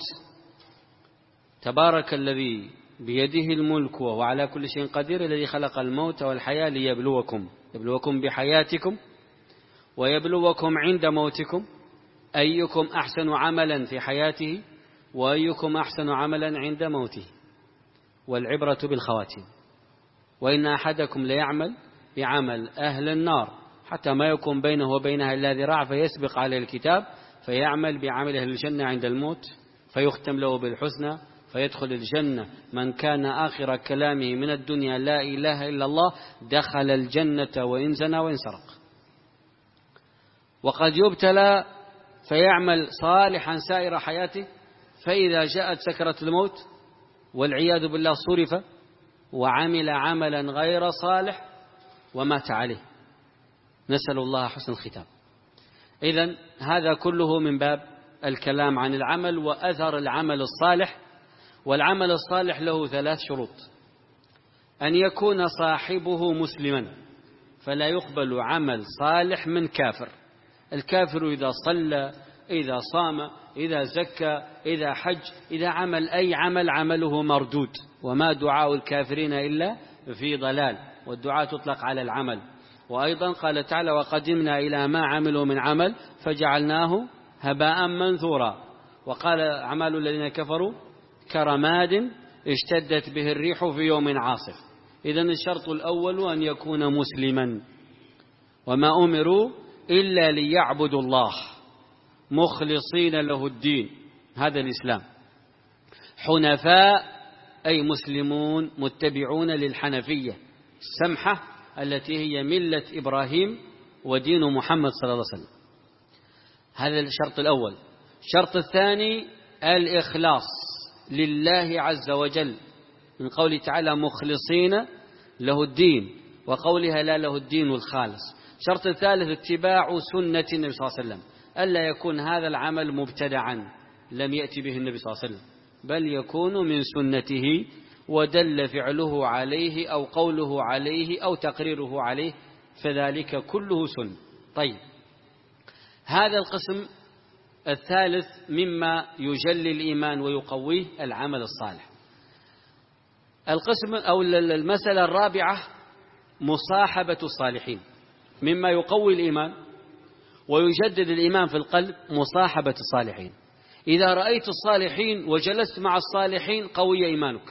تبارك الذي بيده الملك وهو على كل شيء قدير، الذي خلق الموت والحياة ليبلوكم، يبلوكم بحياتكم ويبلوكم عند موتكم أيكم أحسن عملا في حياته وأيكم أحسن عملا عند موته، والعبرة بالخواتيم. وإن أحدكم ليعمل بعمل أهل النار حتى ما يكون بينه وبينها إلا ذراع فيسبق عليه الكتاب فيعمل بعمل أهل الجنة عند الموت فيختم له بالحسنى فيدخل الجنة من كان آخر كلامه من الدنيا لا إله إلا الله دخل الجنة وإن زنى وإن سرق. وقد يبتلى فيعمل صالحا سائر حياته فإذا جاءت سكرة الموت والعياذ بالله صرف وعمل عملا غير صالح ومات عليه، نسأل الله حسن الختام. إذن هذا كله من باب الكلام عن العمل وأثر العمل الصالح. والعمل الصالح له ثلاث شروط: أن يكون صاحبه مسلما فلا يقبل عمل صالح من كافر. الكافر إذا صلى، إذا صام، إذا زكى، إذا حج، إذا عمل أي عمل عمله مردود، وما دعاء الكافرين إلا في ضلال، والدعاء تطلق على العمل. وأيضا قال تعالى: وقدمنا إلى ما عملوا من عمل فجعلناه هباء منثورا. وقال: أعمال الذين كفروا كرماد اشتدت به الريح في يوم عاصف. إذن الشرط الأول أن يكون مسلما. وما أمروا إلا ليعبدوا الله مخلصين له الدين، هذا الإسلام، حنفاء أي مسلمون متبعون للحنفية السمحة التي هي ملة إبراهيم ودين محمد صلى الله عليه وسلم. هذا الشرط الأول. الشرط الثاني الإخلاص لله عز وجل، من قوله تعالى: مخلصين له الدين، وقولها: لا له الدين الخالص. الشرط الثالث اتباع سنة النبي صلى الله عليه وسلم، ألا يكون هذا العمل مبتدعا لم يأتي به النبي صلى الله عليه وسلم، بل يكون من سنته ودل فعله عليه أو قوله عليه أو تقريره عليه، فذلك كله سنة. طيب، هذا القسم الثالث مما يجلي الإيمان ويقويه العمل الصالح. القسم أو المسألة الرابعة مصاحبة الصالحين، مما يقوي الإيمان ويجدد الإيمان في القلب مصاحبة الصالحين. إذا رأيت الصالحين وجلست مع الصالحين قوي إيمانك،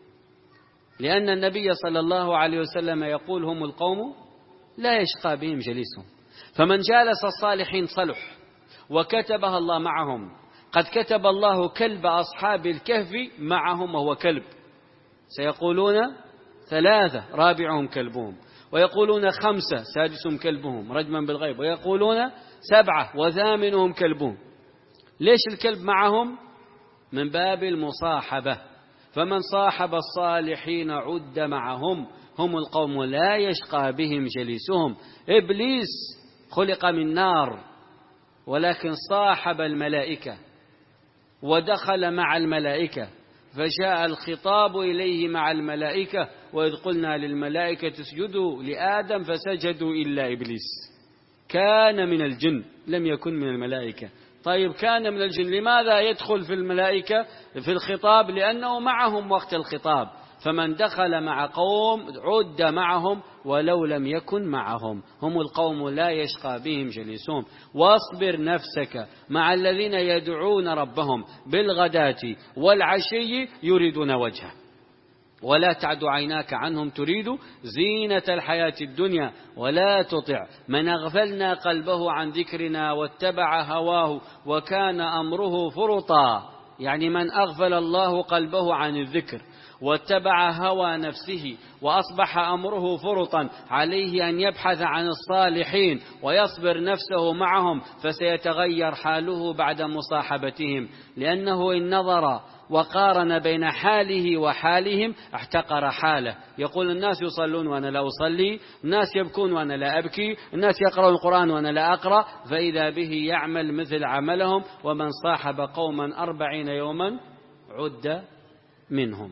لأن النبي صلى الله عليه وسلم يقول: هم القوم لا يشقى بهم جليسهم. فمن جالس الصالحين صلح وكتبها الله معهم. قد كتب الله كلب أصحاب الكهف معهم وهو كلب، سيقولون ثلاثة رابعهم كلبهم، ويقولون خمسة سادسهم كلبهم رجما بالغيب، ويقولون سبعة وثامنهم كلبهم. ليش الكلب معهم؟ من باب المصاحبة. فمن صاحب الصالحين عد معهم. هم القوم لا يشقى بهم جليسهم. إبليس خلق من نار ولكن صاحب الملائكة ودخل مع الملائكة، فجاء الخطاب إليه مع الملائكة: وإذ قلنا للملائكة اسجدوا لآدم فسجدوا إلا إبليس كان من الجن لم يكن من الملائكة. طيب، كان من الجن، لماذا يدخل في الملائكة في الخطاب؟ لأنه معهم وقت الخطاب. فمن دخل مع قوم عد معهم ولو لم يكن معهم. هم القوم لا يشقى بهم جليسهم. واصبر نفسك مع الذين يدعون ربهم بالغداة والعشي يريدون وجهه ولا تعد عيناك عنهم تريد زينة الحياة الدنيا ولا تطع من أغفلنا قلبه عن ذكرنا واتبع هواه وكان أمره فرطا. يعني من أغفل الله قلبه عن الذكر واتبع هوى نفسه وأصبح أمره فرطا، عليه أن يبحث عن الصالحين ويصبر نفسه معهم، فسيتغير حاله بعد مصاحبتهم. لأنه إن نظر وقارن بين حاله وحالهم احتقر حاله. يقول: الناس يصلون وأنا لا أصلي، الناس يبكون وأنا لا أبكي، الناس يقرأون القرآن وأنا لا أقرأ. فإذا به يعمل مثل عملهم. ومن صاحب قوما أربعين يوما عد منهم.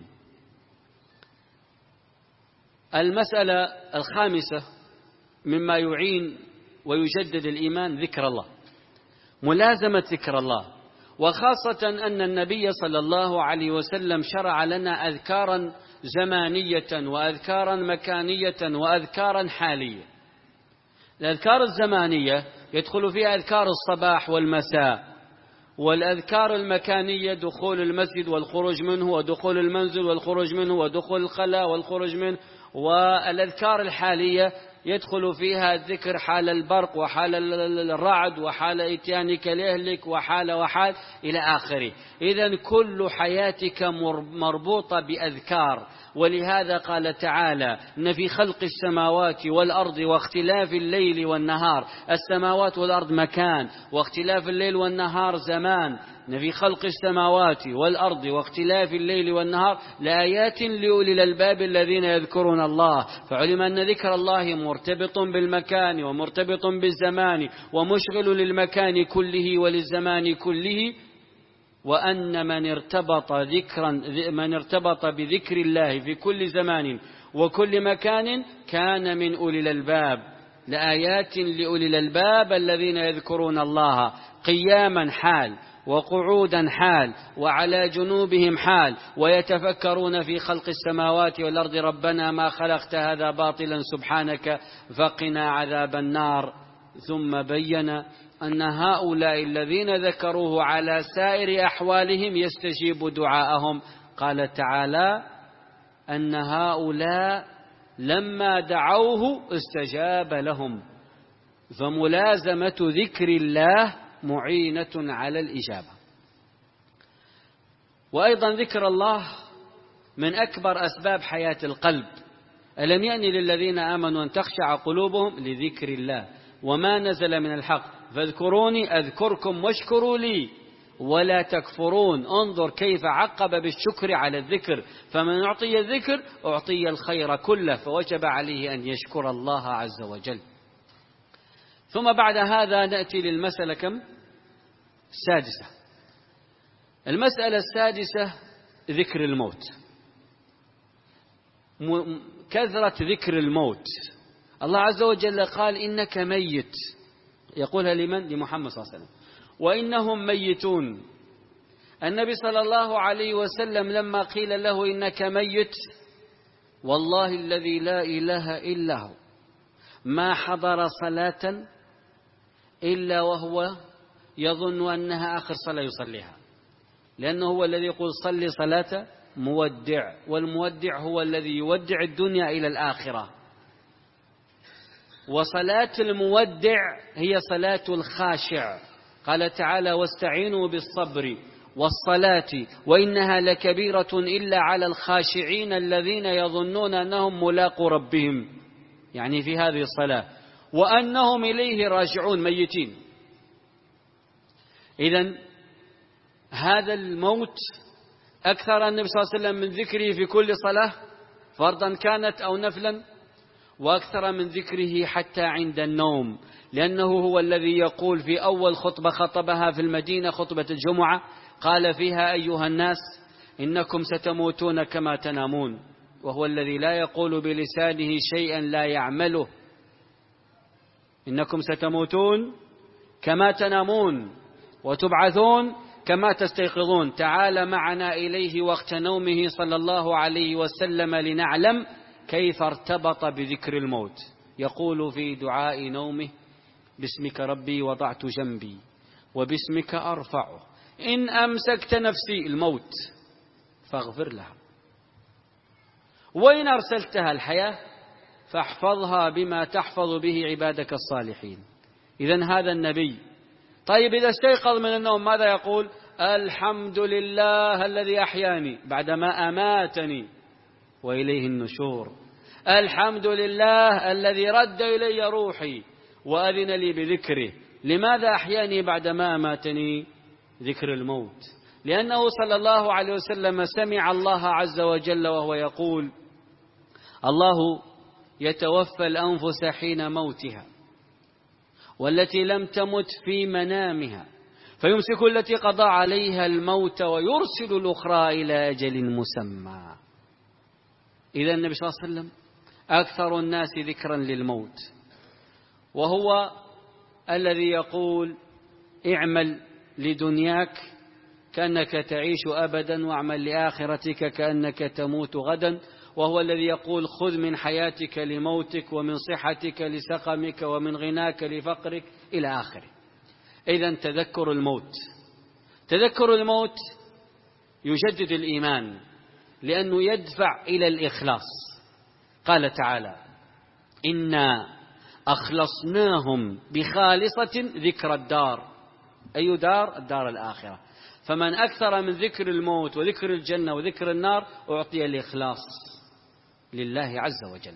المسألة الخامسة مما يعين ويجدد الإيمان ذكر الله، ملازمة ذكر الله، وخاصة أن النبي صلى الله عليه وسلم شرع لنا أذكارا زمانية وأذكارا مكانية وأذكارا حالية. الأذكار الزمانية يدخل فيها أذكار الصباح والمساء، والأذكار المكانية دخول المسجد والخروج منه، ودخول المنزل والخروج منه، ودخول الخلاء والخروج منه. والأذكار الحالية يدخل فيها الذكر حال البرق وحال الرعد وحال إتيانك لأهلك وحال وحال إلى آخره. إذن كل حياتك مربوطة بأذكار. ولهذا قال تعالى إن في خلق السماوات والأرض واختلاف الليل والنهار، السماوات والأرض مكان، واختلاف الليل والنهار زمان. إن في خلق السماوات والأرض واختلاف الليل والنهار لآيات لأولي الألباب الذين يذكرون الله. فعلم أن ذكر الله مرتبط بالمكان ومرتبط بالزمان ومشغل للمكان كله وللزمان كله، وأن من ارتبط ذكرا من ارتبط بذكر الله في كل زمان وكل مكان كان من أولي الألباب. لآيات لأولي الألباب الذين يذكرون الله قياما حال، وقعودا حال، وعلى جنوبهم حال، ويتفكرون في خلق السماوات والأرض ربنا ما خلقت هذا باطلا سبحانك فقنا عذاب النار. ثم بين أن هؤلاء الذين ذكروه على سائر أحوالهم يستجيب دعاءهم. قال تعالى أن هؤلاء لما دعوه استجاب لهم. فملازمة ذكر الله معينة على الإجابة. وأيضا ذكر الله من أكبر أسباب حياة القلب. ألم يأن للذين آمنوا أن تخشع قلوبهم لذكر الله وما نزل من الحق فاذكروني أذكركم واشكروا لي ولا تكفرون. انظر كيف عقب بالشكر على الذكر. فمن أعطي الذكر أعطي الخير كله، فوجب عليه أن يشكر الله عز وجل. ثم بعد هذا نأتي للمسألة كم؟ السادسة. المسألة السادسة ذكر الموت، كثرة ذكر الموت. الله عز وجل قال إنك ميت، يقولها لمن؟ لمحمد صلى الله عليه وسلم. وإنهم ميتون. النبي صلى الله عليه وسلم لما قيل له إنك ميت، والله الذي لا إله إلا هو ما حضر صلاة إلا وهو يظن أنها آخر صلاة يصليها، لأنه هو الذي يقول صلي صلاة مودع، والمودع هو الذي يودع الدنيا إلى الآخرة. وصلاة المودع هي صلاة الخاشع. قال تعالى واستعينوا بالصبر والصلاة وإنها لكبيرة إلا على الخاشعين الذين يظنون أنهم ملاقوا ربهم، يعني في هذه الصلاة، وأنهم إليه راجعون، ميتين. إذن هذا الموت أكثر النبي صلى الله عليه وسلم من ذكره في كل صلاة فرضا كانت أو نفلا، وأكثر من ذكره حتى عند النوم، لأنه هو الذي يقول في أول خطبة خطبها في المدينة خطبة الجمعة قال فيها أيها الناس إنكم ستموتون كما تنامون، وهو الذي لا يقول بلسانه شيئا لا يعمله. إنكم ستموتون كما تنامون وتبعثون كما تستيقظون. تعال معنا إليه وقت نومه صلى الله عليه وسلم لنعلم كيف ارتبط بذكر الموت. يقول في دعاء نومه باسمك ربي وضعت جنبي وباسمك أرفعه إن أمسكت نفسي الموت فاغفر لها، وإن أرسلتها الحياة فاحفظها بما تحفظ به عبادك الصالحين. إذن هذا النبي. طيب إذا استيقظ من النوم ماذا يقول؟ الحمد لله الذي أحياني بعدما أماتني وإليه النشور. الحمد لله الذي رد إلي روحي وأذن لي بذكره. لماذا أحياني بعدما أماتني؟ ذكر الموت. لأنه صلى الله عليه وسلم سمع الله عز وجل وهو يقول الله يتوفى الأنفس حين موتها والتي لم تمت في منامها فيمسك التي قضى عليها الموت ويرسل الأخرى إلى أجل مسمى. إذا النبي صلى الله عليه وسلم أكثر الناس ذكرا للموت، وهو الذي يقول اعمل لدنياك كأنك تعيش أبدا واعمل لآخرتك كأنك تموت غدا وهو الذي يقول خذ من حياتك لموتك ومن صحتك لسقمك ومن غناك لفقرك إلى آخره. إذن تذكر الموت تذكر الموت يجدد الإيمان لأنه يدفع إلى الإخلاص. قال تعالى إنا أخلصناهم بخالصة ذكر الدار. أي دار؟ الدار الآخرة. فمن أكثر من ذكر الموت وذكر الجنة وذكر النار أعطي الإخلاص لله عز وجل.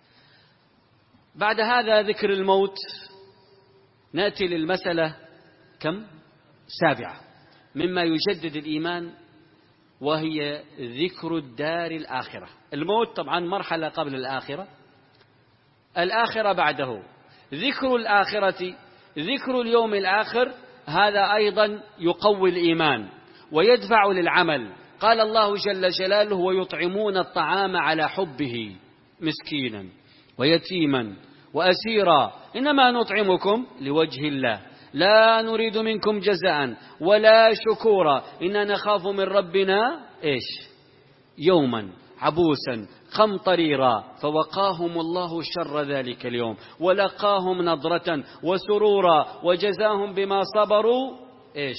بعد هذا ذكر الموت نأتي للمسألة كم؟ سابعة مما يجدد الإيمان، وهي ذكر الدار الآخرة. الموت طبعا مرحلة قبل الآخرة، الآخرة بعده. ذكر الآخرة، ذكر اليوم الآخر، هذا أيضا يقوي الإيمان ويدفع للعمل. قال الله جل جلاله ويطعمون الطعام على حبه مسكينا ويتيما وأسيرا إنما نطعمكم لوجه الله لا نريد منكم جزاء ولا شكورا إنا نخاف من ربنا إيش يوما عبوسا قمطريرا فوقاهم الله شر ذلك اليوم ولقاهم نضرة وسرورا وجزاهم بما صبروا إيش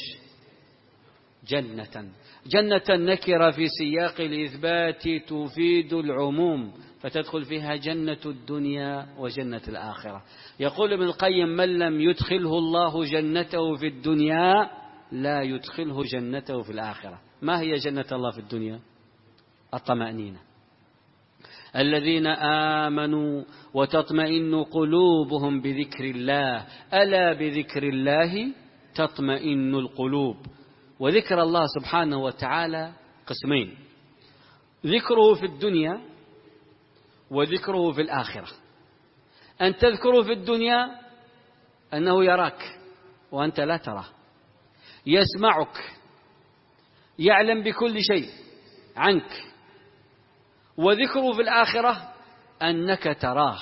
جنة. جنة نكرة في سياق الإثبات تفيد العموم، فتدخل فيها جنة الدنيا وجنة الآخرة. يقول ابن القيم من لم يدخله الله جنته في الدنيا لا يدخله جنته في الآخرة. ما هي جنة الله في الدنيا؟ الطمأنينة. الذين آمنوا وتطمئن قلوبهم بذكر الله ألا بذكر الله تطمئن القلوب. وذكر الله سبحانه وتعالى قسمين: ذكره في الدنيا وذكره في الآخرة. أن تذكره في الدنيا أنه يراك وأنت لا تراه، يسمعك، يعلم بكل شيء عنك. وذكره في الآخرة أنك تراه،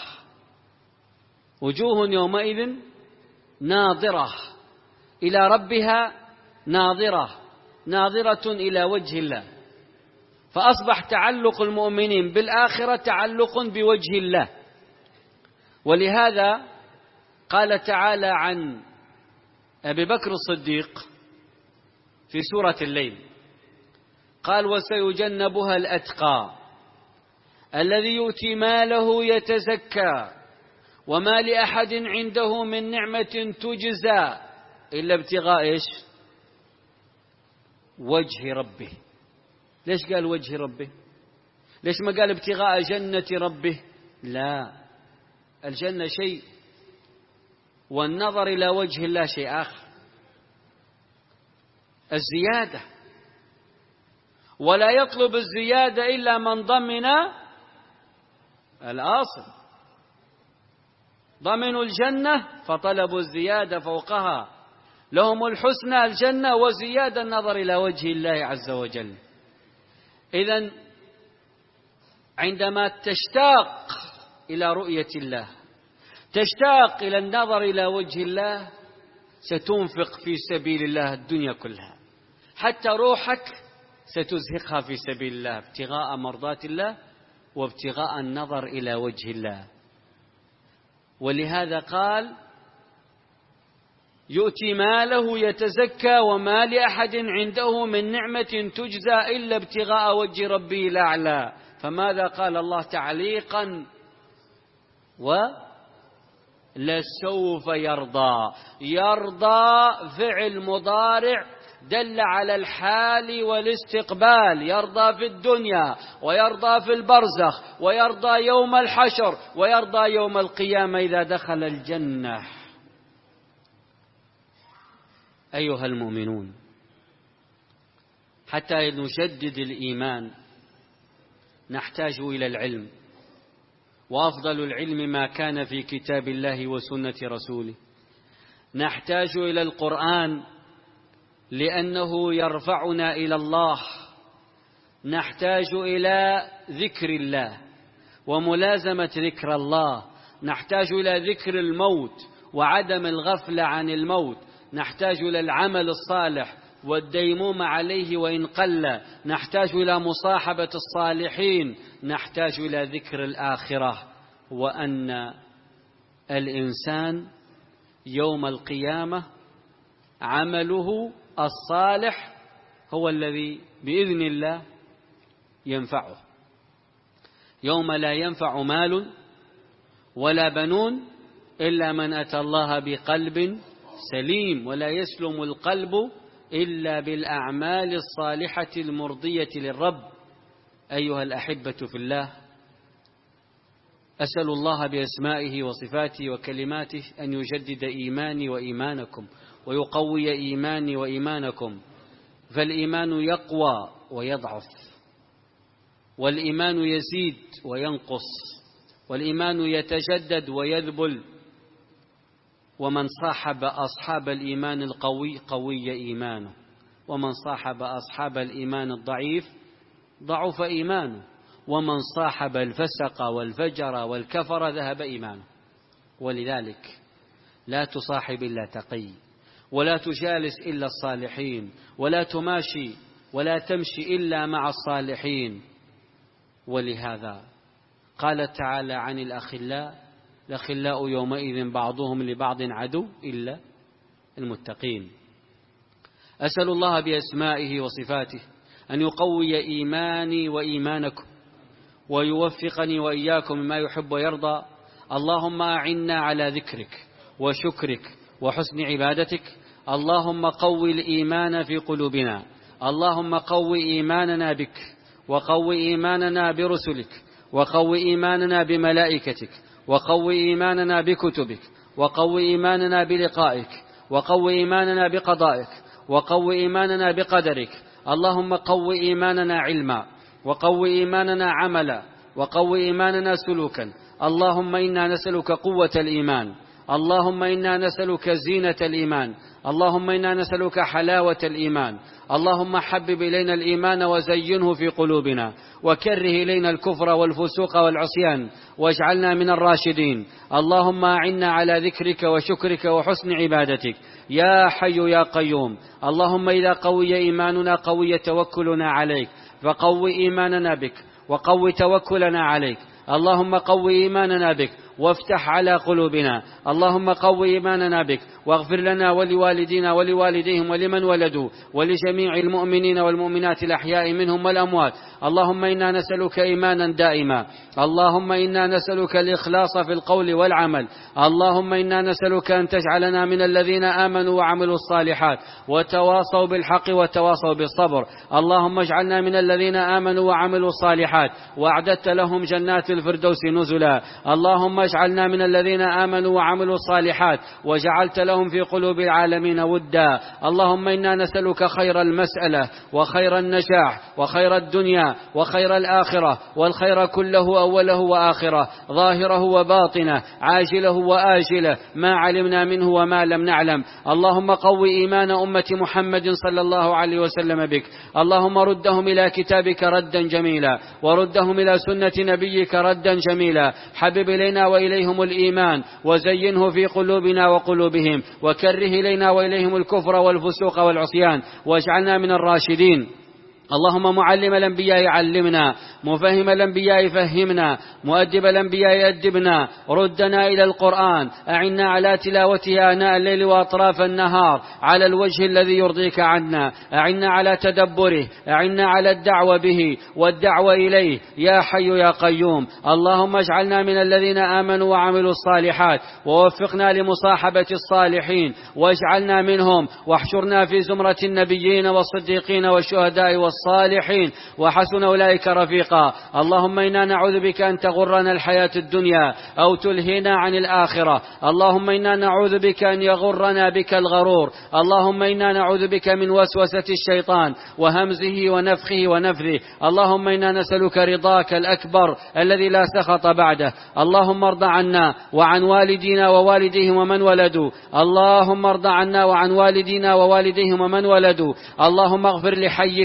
وجوه يومئذ ناظرة إلى ربها ناظرة ناظرة إلى وجه الله. فأصبح تعلق المؤمنين بالآخرة تعلق بوجه الله. ولهذا قال تعالى عن أبي بكر الصديق في سورة الليل قال وسيجنبها الأتقى الذي يؤتي ماله يتزكى وما لأحد عنده من نعمة تجزى إلا ابتغاء إيش وجه ربه. ليش قال وجه ربه؟ ليش ما قال ابتغاء جنة ربه؟ لا، الجنة شيء والنظر إلى وجه الله شيء آخر. الزيادة، ولا يطلب الزيادة إلا من ضمن الأصل. ضمنوا الجنة فطلبوا الزيادة فوقها، لهم الحسنى الجنة وزيادة النظر إلى وجه الله عز وجل. إذن عندما تشتاق إلى رؤية الله، تشتاق إلى النظر إلى وجه الله، ستنفق في سبيل الله الدنيا كلها، حتى روحك ستزهقها في سبيل الله ابتغاء مرضات الله وابتغاء النظر إلى وجه الله. ولهذا قال يؤتي ماله يتزكى وما لأحد عنده من نعمة تجزى إلا ابتغاء وجه ربه الأعلى. فماذا قال الله تعليقا؟ ولسوف يرضى. يرضى فعل مضارع دل على الحال والاستقبال، يرضى في الدنيا ويرضى في البرزخ ويرضى يوم الحشر ويرضى يوم القيامة إذا دخل الجنة. أيها المؤمنون، حتى نجدد الإيمان نحتاج إلى العلم، وأفضل العلم ما كان في كتاب الله وسنة رسوله. نحتاج إلى القرآن لأنه يرفعنا إلى الله. نحتاج إلى ذكر الله وملازمة ذكر الله. نحتاج إلى ذكر الموت وعدم الغفلة عن الموت. نحتاج إلى العمل الصالح والديموم عليه وإن قل، نحتاج إلى مصاحبة الصالحين، نحتاج إلى ذكر الآخرة، وأن الإنسان يوم القيامة عمله الصالح هو الذي بإذن الله ينفعه، يوم لا ينفع مال ولا بنون إلا من أتى الله بقلب سليم، ولا يسلم القلب إلا بالأعمال الصالحة المرضية للرب. أيها الأحبة في الله، أسأل الله بأسمائه وصفاته وكلماته أن يجدد إيماني وإيمانكم، ويقوي إيماني وإيمانكم، فالإيمان يقوى ويضعف، والإيمان يزيد وينقص، والإيمان يتجدد ويذبل، ومن صاحب أصحاب الإيمان القوي قوي إيمانه، ومن صاحب أصحاب الإيمان الضعيف ضعف إيمانه، ومن صاحب الفسق والفجر والكفر ذهب إيمانه. ولذلك لا تصاحب إلا تقي، ولا تجالس إلا الصالحين، ولا تماشي ولا تمشي إلا مع الصالحين. ولهذا قال تعالى عن الأخلاء: الأخلاء يومئذ بعضهم لبعض عدو إلا المتقين. أسأل الله بأسمائه وصفاته أن يقوي إيماني وإيمانكم، ويوفقني وإياكم مما يحب ويرضى. اللهم أعنا على ذكرك وشكرك وحسن عبادتك. اللهم قوي الإيمان في قلوبنا، اللهم قوي إيماننا بك، وقوي إيماننا برسلك، وقوي إيماننا بملائكتك، وقوي إيماننا بكتبك، وقوي إيماننا بلقائك، وقوي إيماننا بقضائك، وقوي إيماننا بقدرك. اللهم قوي إيماننا علما، وقوي إيماننا عملا، وقوي إيماننا سلوكا. اللهم إنا نسألك قوة الإيمان، اللهم إنا نسألك زينة الإيمان، اللهم إنا نسألك حلاوة الإيمان. اللهم حبب إلينا الإيمان وزينه في قلوبنا، وكره إلينا الكفر والفسوق والعصيان، واجعلنا من الراشدين. اللهم أعنا على ذكرك وشكرك وحسن عبادتك يا حي يا قيوم. اللهم إذا قوي إيماننا قوي توكلنا عليك، فقوي إيماننا بك وقوي توكلنا عليك. اللهم قوي إيماننا بك وافتح على قلوبنا. اللهم قوي إيماننا بك، واغفر لنا ولوالدينا ولوالديهم ولمن ولدوا ولجميع المؤمنين والمؤمنات الأحياء منهم والأموات. اللهم إنا نسألك إيمانا دائما، اللهم إنا نسألك الإخلاص في القول والعمل. اللهم إنا نسألك أن تجعلنا من الذين آمنوا وعملوا الصالحات وتواصوا بالحق وتواصوا بالصبر. اللهم اجعلنا من الذين آمنوا وعملوا الصالحات وأعددت لهم جنات الفردوس نزلا. اللهم اجعلنا من الذين آمنوا وعملوا الصالحات وجعلت لهم في قلوب العالمين ودا. اللهم إنا نسألك خير المسألة وخير النجاح وخير الدنيا وخير الآخرة، والخير كله أوله وآخره، ظاهره وباطنه، عاجله وآجله، ما علمنا منه وما لم نعلم. اللهم قوي إيمان أمة محمد صلى الله عليه وسلم بك. اللهم ردهم إلى كتابك ردا جميلا، وردهم إلى سنة نبيك ردا جميلا. حبب إلينا وإليهم الإيمان وزينه في قلوبنا وقلوبهم، وكره إلينا وإليهم الكفر والفسوق والعصيان، واجعلنا من الراشدين. اللهم معلم الأنبياء علمنا، مفهم الأنبياء فهمنا، مؤدب الأنبياء أدبنا. ردنا إلى القرآن، أعنا على تلاوته آناء الليل وأطراف النهار على الوجه الذي يرضيك عنا. أعنا على تدبره، أعنا على الدعوة به والدعوة إليه يا حي يا قيوم. اللهم اجعلنا من الذين آمنوا وعملوا الصالحات، ووفقنا لمصاحبة الصالحين، واجعلنا منهم، واحشرنا في زمرة النبيين والصديقين والشهداء والصالحين، وحسن أولئك رفيقا. اللهم إنا نعوذ بك أن تغرنا الحياة الدنيا أو تلهينا عن الآخرة. اللهم إنا نعوذ بك أن يغرنا بك الغرور. اللهم إنا نعوذ بك من وسوسة الشيطان وهمزه ونفخه ونفثه. اللهم إنا نسألك رضاك الأكبر الذي لا سخط بعده. اللهم ارض عنا وعن والدينا ووالديهم ومن ولدوا. اللهم ارض عنا وعن والدينا ووالديهم ومن ولدوا. اللهم اغفر لحيهم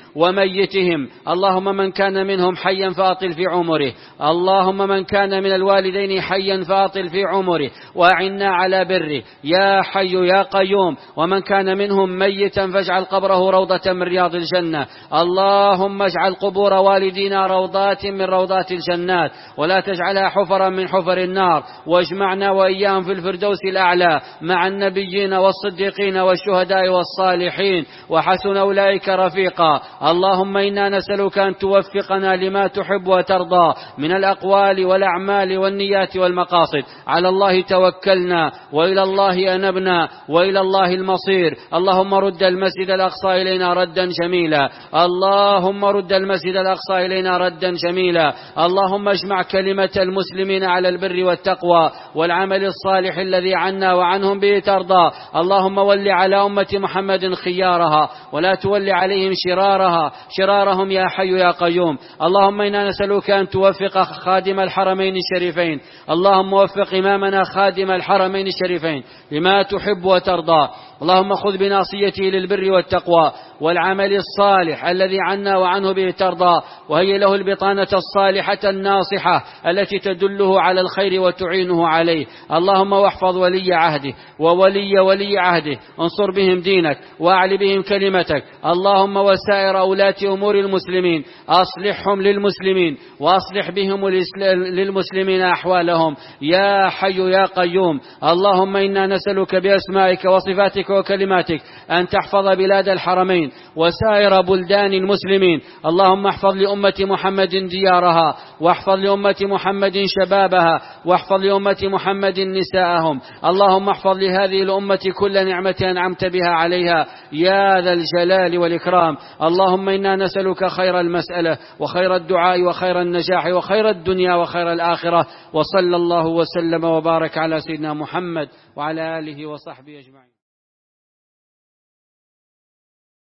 وميتهم. اللهم من كان منهم حيا فأطل في عمره، اللهم من كان من الوالدين حيا فأطل في عمره وأعنا على بره يا حي يا قيوم. ومن كان منهم ميتا فاجعل قبره روضة من رياض الجنة. اللهم اجعل قبور والدينا روضات من روضات الجنات ولا تجعلها حفرا من حفر النار، واجمعنا وإياهم في الفردوس الأعلى مع النبيين والصديقين والشهداء والصالحين وحسن أولئك رفيقا. اللهم إنا نسألك أن توفقنا لما تحب وترضى من الأقوال والأعمال والنيات والمقاصد. على الله توكلنا وإلى الله أنبنا وإلى الله المصير. اللهم رد المسجد الأقصى إلينا ردا جميلا، اللهم رد المسجد الأقصى إلينا ردا جميلا. اللهم اجمع كلمة المسلمين على البر والتقوى والعمل الصالح الذي عنا وعنهم به ترضى. اللهم ول على أمة محمد خيارها ولا تول عليهم شرارها شرارهم يا حي يا قيوم. اللهم إنا نسألك أن توفق خادم الحرمين الشريفين، اللهم وفق إمامنا خادم الحرمين الشريفين لما تحب وترضى. اللهم خذ بناصيته للبر والتقوى والعمل الصالح الذي عنا وعنه به ترضى، وهي له البطانة الصالحة الناصحة التي تدله على الخير وتعينه عليه. اللهم واحفظ ولي عهده وولي ولي عهده، انصر بهم دينك واعل بهم كلمتك. اللهم وسائر أولاة أمور المسلمين أصلحهم للمسلمين وأصلح بهم للمسلمين أحوالهم يا حي يا قيوم. اللهم إنا نسألك بأسمائك وصفاتك وكلماتك أن تحفظ بلاد الحرمين وسائر بلدان المسلمين. اللهم احفظ لأمة محمد ديارها، واحفظ لأمة محمد شبابها، واحفظ لأمة محمد نساءهم. اللهم احفظ لهذه الأمة كل نعمة أنعمت بها عليها يا ذا الجلال والإكرام. اللهم إنا نسألك خير المسألة وخير الدعاء وخير النجاح وخير الدنيا وخير الآخرة. وصلى الله وسلم وبارك على سيدنا محمد وعلى آله وصحبه أجمعين.